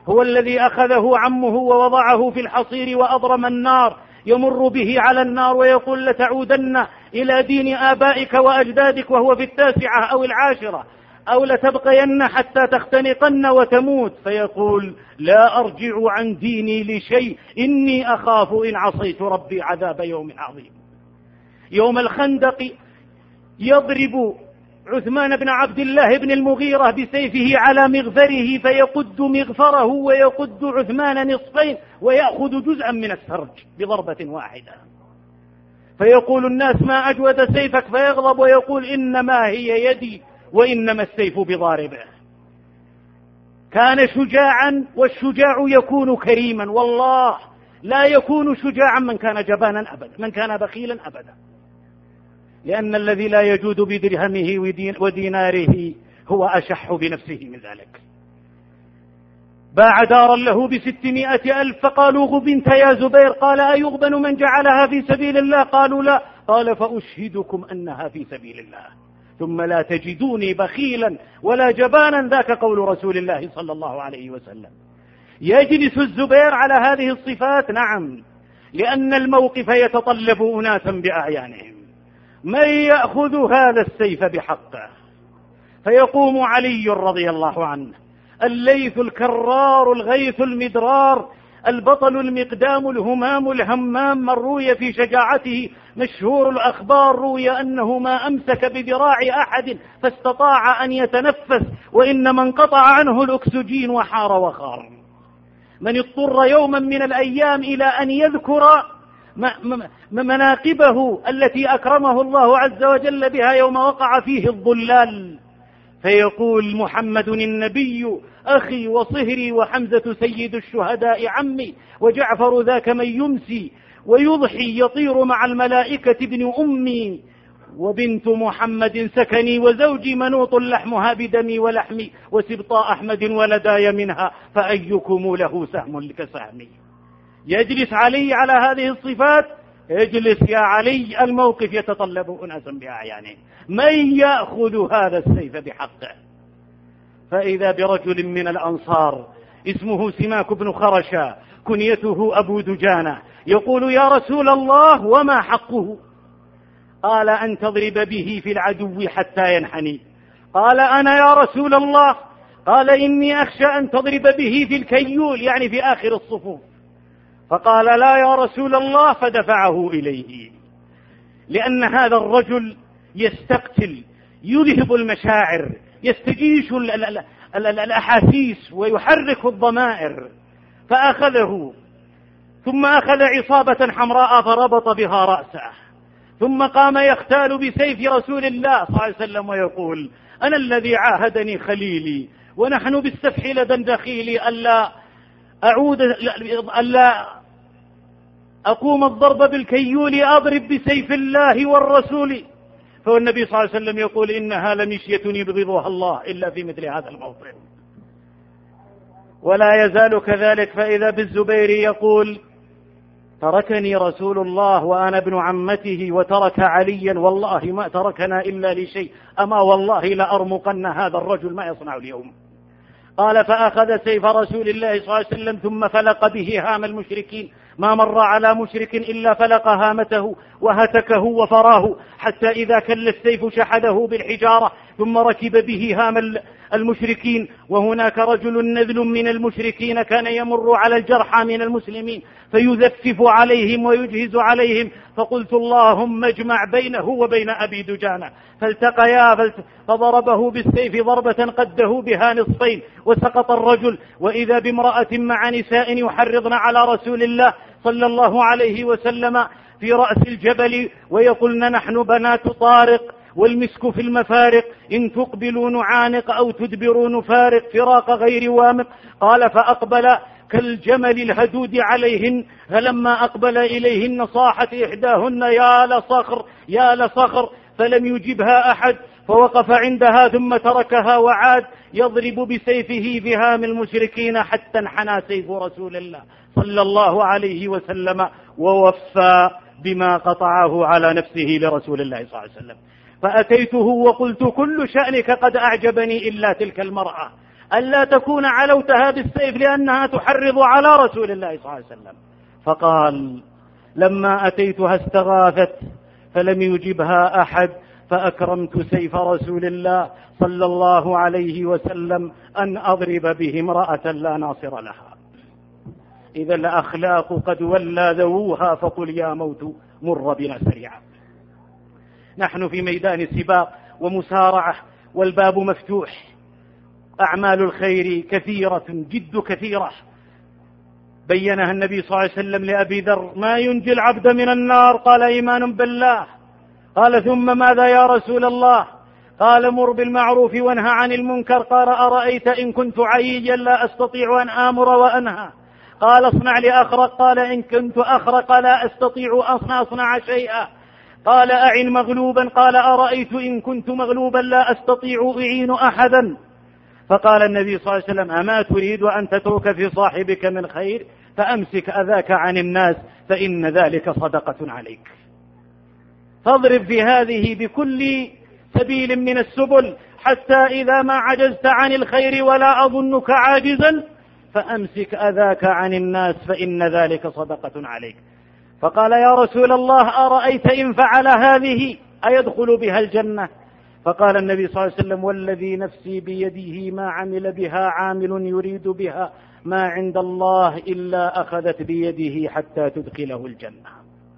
هو الذي أخذه عمه ووضعه في الحصير وأضرم النار، يمر به على النار ويقول لتعودن إلى دين آبائك وأجدادك وهو في 9 أو 10، أو لتبقين حتى تختنقن وتموت، فيقول لا أرجع عن ديني لشيء إني أخاف إن عصيت ربي عذاب يوم عظيم. يوم الخندق يضرب عثمان بن عبد الله بن المغيرة بسيفه على مغفره، فيقد مغفره ويقد عثمان نصفين ويأخذ جزءا من السرج بضربة واحدة، فيقول الناس ما أجود سيفك، فيغضب ويقول إنما هي يدي وإنما السيف بضاربه. كان شجاعا، والشجاع يكون كريما، والله لا يكون شجاعا من كان جبانا أبدا، من كان بخيلا أبدا، لأن الذي لا يجود بدرهمه وديناره هو أشح بنفسه من ذلك. باع دارا له ب600,000 فقالوا غبنت يا زبير، قال أيغبن من جعلها في سبيل الله؟ قالوا لا، قال فأشهدكم أنها في سبيل الله ثم لا تجدوني بخيلا ولا جبانا، ذاك قول رسول الله صلى الله عليه وسلم. يجلس الزبير على هذه الصفات؟ نعم، لأن الموقف يتطلب أناسا بأعيانهم. من يأخذ هذا السيف بحقه؟ فيقوم علي رضي الله عنه، الليث الكرار الغيث المدرار، البطل المقدام الهمام الهمام، من روي في شجاعته مشهور الأخبار، روي أنه ما أمسك بذراع أحد فاستطاع أن يتنفس، وإنما انقطع عنه الأكسجين وحار وخار. من اضطر يوما من الأيام إلى أن يذكر مناقبه التي أكرمه الله عز وجل بها يوم وقع فيه الضلال، فيقول محمد النبي أخي وصهري، وحمزة سيد الشهداء عمي، وجعفر ذاك من يمسي ويضحي يطير مع الملائكة ابن أمي، وبنت محمد سكني، وزوجي منوط لحمها بدمي ولحمي، وسبطاء أحمد ولداي منها، فأيكم له سهم كسهمي. يجلس علي على هذه الصفات، اجلس يا علي، الموقف يتطلب أناسا بأعيانه. من يأخذ هذا السيف بحقه؟ فإذا برجل من الأنصار اسمه سماك بن خرشة كنيته أبو دجانة، يقول يا رسول الله وما حقه؟ قال أن تضرب به في العدو حتى ينحني. قال أنا يا رسول الله؟ قال إني أخشى أن تضرب به في الكيول، يعني في آخر الصفوف. فقال لا يا رسول الله، فدفعه إليه، لأن هذا الرجل يستقتل، يذهب المشاعر، يستجيش الأحاسيس ويحرك الضمائر. فأخذه، ثم أخذ عصابة حمراء فربط بها رأسه، ثم قام يختال بسيف رسول الله صلى الله عليه وسلم ويقول أنا الذي عاهدني خليلي، ونحن بالسفح لدى دخيلي ألا أقوم الضرب بالكيول، أضرب بسيف الله والرسول. فالنبي صلى الله عليه وسلم يقول إنها لمشية يبغضها الله إلا في مثل هذا الموطن. ولا يزال كذلك، فإذا بالزبير يقول تركني رسول الله وأنا ابن عمته، وترك عليا والله ما تركنا إلا لشيء، أما والله لأرمقن هذا الرجل ما يصنع اليوم. قال فأخذ سيف رسول الله صلى الله عليه وسلم ثم فلق به هام المشركين، ما مر على مشرك إلا فلق هامته وهتكه وفراه، حتى إذا كل السيف شحذه بالحجارة، ثم ركب به هام المشركين. وهناك رجل نذل من المشركين كان يمر على الجرحى من المسلمين فيزفف عليهم ويجهز عليهم، فقلت اللهم اجمع بينه وبين أبي دجانة، فالتقيا فضربه بالسيف ضربة قده بها نصفين وسقط الرجل. وإذا بامرأة مع نساء يحرضن على رسول الله صلى الله عليه وسلم في رأس الجبل ويقولن نحن بنات طارق والمسك في المفارق، إن تقبلوا نعانق أو تدبروا نفارق، فراق غير وامق. قال فأقبل كالجمل الهدود عليهن، فلما أقبل إليهن صاحت إحداهن يا لصخر يا لصخر، فلم يجبها أحد، فوقف عندها ثم تركها وعاد يضرب بسيفه بهام المشركين حتى انحنى سيف رسول الله صلى الله عليه وسلم ووفى بما قطعه على نفسه لرسول الله صلى الله عليه وسلم. فأتيته وقلت كل شأنك قد أعجبني إلا تلك المرأة، ألا تكون علوتها بالسيف لأنها تحرض على رسول الله صلى الله عليه وسلم. فقال: لما أتيتها استغاثت فلم يجبها أحد، فأكرمت سيف رسول الله صلى الله عليه وسلم أن أضرب به امرأة لا ناصر لها. إذا الأخلاق قد ولى ذووها، فقل يا موت مر بنا سريعا. نحن في ميدان سباق ومسارعة والباب مفتوح، أعمال الخير كثيرة جد كثيرة بينها النبي صلى الله عليه وسلم لأبي ذر: ما ينجي العبد من النار؟ قال: إيمان بالله. قال: ثم ماذا يا رسول الله؟ قال: مر بالمعروف وانهى عن المنكر. قال: أرأيت إن كنت عييا لا أستطيع أن آمر وأنهى؟ قال: اصنع لأخرق. قال: إن كنت أخرق لا أستطيع أن أصنع شيئا. قال: أعن مغلوبا. قال: أرأيت إن كنت مغلوبا لا أستطيع أعين أحدا. فقال النبي صلى الله عليه وسلم: أما تريد أن تترك في صاحبك من خير؟ فأمسك أذاك عن الناس فإن ذلك صدقة عليك. فاضرب في هذه بكل سبيل من السبل، حتى إذا ما عجزت عن الخير ولا أظنك عاجزا فأمسك أذاك عن الناس فإن ذلك صدقة عليك. فقال: يا رسول الله، أرأيت إن فعل هذه أيدخل بها الجنة؟ فقال النبي صلى الله عليه وسلم: والذي نفسي بيده ما عمل بها عامل يريد بها ما عند الله إلا أخذت بيده حتى تدخله الجنة.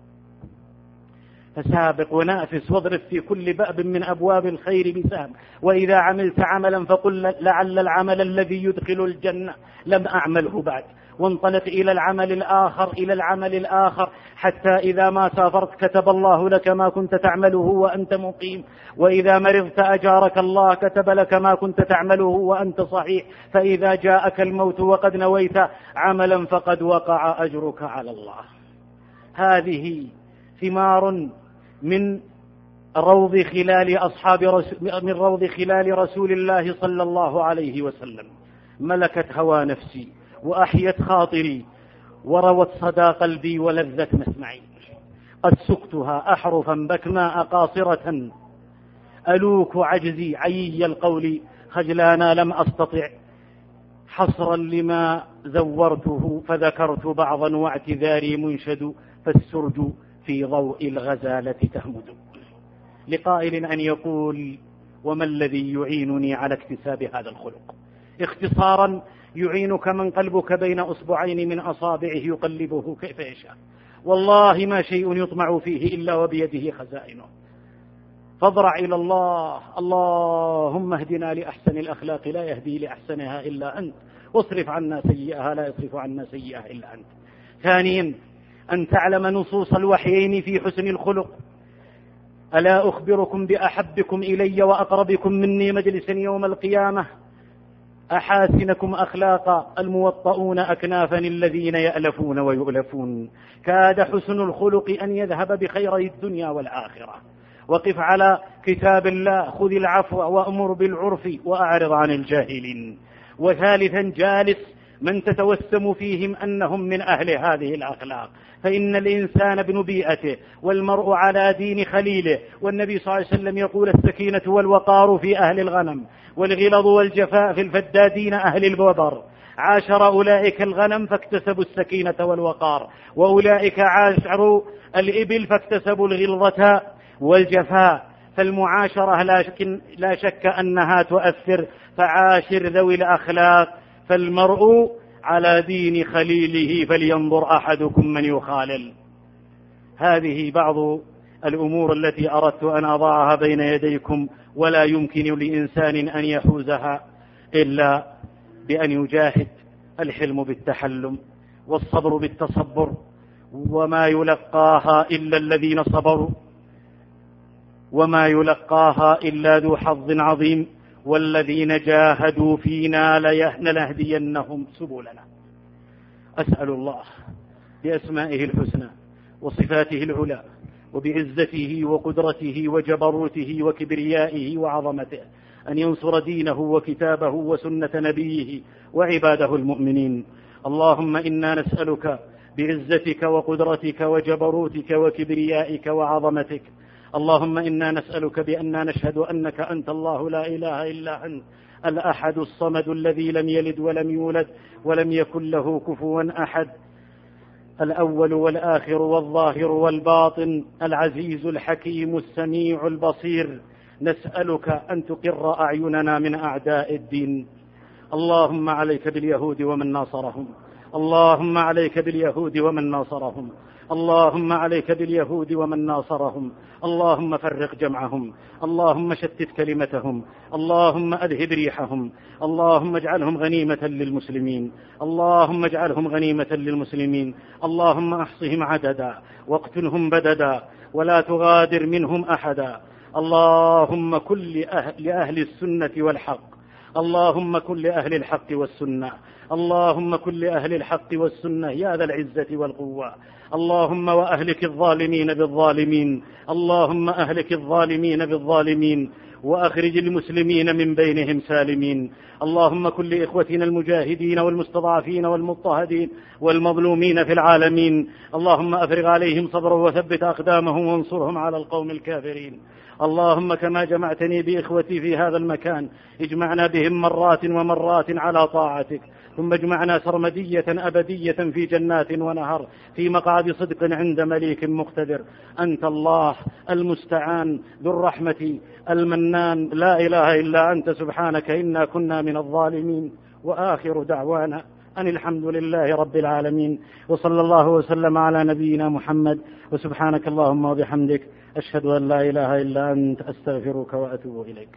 فسابق ونافس واضرب في كل باب من أبواب الخير بسهم. وإذا عملت عملا فقل: لعل العمل الذي يدخل الجنة لم أعمله بعد، وانطلق إلى العمل الآخر حتى إذا ما سافرت كتب الله لك ما كنت تعمله وأنت مقيم، وإذا مرضت أجارك الله كتب لك ما كنت تعمله وأنت صحيح، فإذا جاءك الموت وقد نويت عملا فقد وقع أجرك على الله. هذه ثمار من روض خلال رسول الله صلى الله عليه وسلم، ملكت هوى نفسي وأحيت خاطري وروت صدى قلبي ولذت مسمعي. قد سكتها أحرفا بكماء قاصرة ألوك عجزي عيي القول خجلانا لم أستطع حصرا لما زورته فذكرت بعضا واعتذاري منشد فالسرج في ضوء الغزالة تهمد. لقائل أن يقول: وما الذي يعينني على اكتساب هذا الخلق؟ اختصارا: يعينك من قلبك بين أصبعين من أصابعه يقلبه كيف يشاء، والله ما شيء يطمع فيه إلا وبيده خزائنه. فاضرع إلى الله: اللهم اهدنا لأحسن الأخلاق لا يهدي لأحسنها إلا أنت، واصرف عنا سيئها لا يصرف عنا سيئها إلا أنت. ثانيا: أن تعلم نصوص الوحيين في حسن الخلق. ألا أخبركم بأحبكم إلي وأقربكم مني مجلسا يوم القيامة؟ أحاسنكم أخلاقا الموطؤون أكنافا الذين يألفون ويؤلفون. كاد حسن الخلق أن يذهب بخيري الدنيا والآخرة. وقف على كتاب الله، خذ العفو وأمر بالعرف وأعرض عن الجاهلين. وثالثا: جالس من تتوسم فيهم أنهم من أهل هذه الأخلاق، فإن الإنسان ابن بيئته والمرء على دين خليله. والنبي صلى الله عليه وسلم يقول: السكينة والوقار في أهل الغنم، والغلظ والجفاء في الفدادين أهل الوبر. عاشر أولئك الغنم فاكتسبوا السكينة والوقار، وأولئك عاشروا الإبل فاكتسبوا الغلظة والجفاء. فالمعاشرة لا شك أنها تؤثر، فعاشر ذوي الأخلاق، فالمرء على دين خليله فلينظر أحدكم من يخالل. هذه بعض الأمور التي أردت أن أضعها بين يديكم، ولا يمكن لإنسان أن يحوزها إلا بأن يجاهد. الحلم بالتحلم، والصبر بالتصبر، وما يلقاها إلا الذين صبروا، وما يلقاها إلا ذو حظ عظيم. والذين جاهدوا فينا لنهدينهم سبلنا. أسأل الله بأسمائه الحسنى وصفاته العلى وبعزته وقدرته وجبروته وكبريائه وعظمته أن ينصر دينه وكتابه وسنة نبيه وعباده المؤمنين. اللهم إنا نسألك بعزتك وقدرتك وجبروتك وكبريائك وعظمتك. اللهم إنا نسألك بأننا نشهد أنك أنت الله لا إله إلا أنت الأحد الصمد الذي لم يلد ولم يولد ولم يكن له كفوا أحد، الأول والآخر والظاهر والباطن، العزيز الحكيم السميع البصير، نسألك أن تقر أعيننا من أعداء الدين. اللهم عليك باليهود ومن ناصرهم، اللهم عليك باليهود ومن ناصرهم، اللهم عليك باليهود ومن ناصرهم، اللهم فرق جمعهم، اللهم شتت كلمتهم، اللهم أذهب ريحهم، اللهم اجعلهم غنيمة للمسلمين، اللهم اجعلهم غنيمة للمسلمين، اللهم احصهم عددا واقتلهم بددا ولا تغادر منهم أحدا. اللهم كن لأهل السنة والحق، اللهم كن لأهل الحق والسنة، اللهم كن لأهل الحق والسنة يا ذا العزة والقوة. اللهم وأهلك الظالمين بالظالمين، اللهم أهلك الظالمين بالظالمين وأخرج المسلمين من بينهم سالمين. اللهم كن لإخوتنا المجاهدين والمستضعفين والمضطهدين والمظلومين في العالمين، اللهم أفرغ عليهم صبرا وثبت أقدامهم وانصرهم على القوم الكافرين. اللهم كما جمعتني بإخوتي في هذا المكان اجمعنا بهم مرات ومرات على طاعتك، ثم اجمعنا سرمدية أبدية في جنات ونهر في مقعد صدق عند مليك مقتدر. أنت الله المستعان ذو الرحمة المنان، لا إله إلا أنت سبحانك إنا كنا من الظالمين. وآخر دعوانا أن الحمد لله رب العالمين، وصلى الله وسلم على نبينا محمد. وسبحانك اللهم وبحمدك أشهد أن لا إله إلا أنت أستغفرك وأتوب إليك.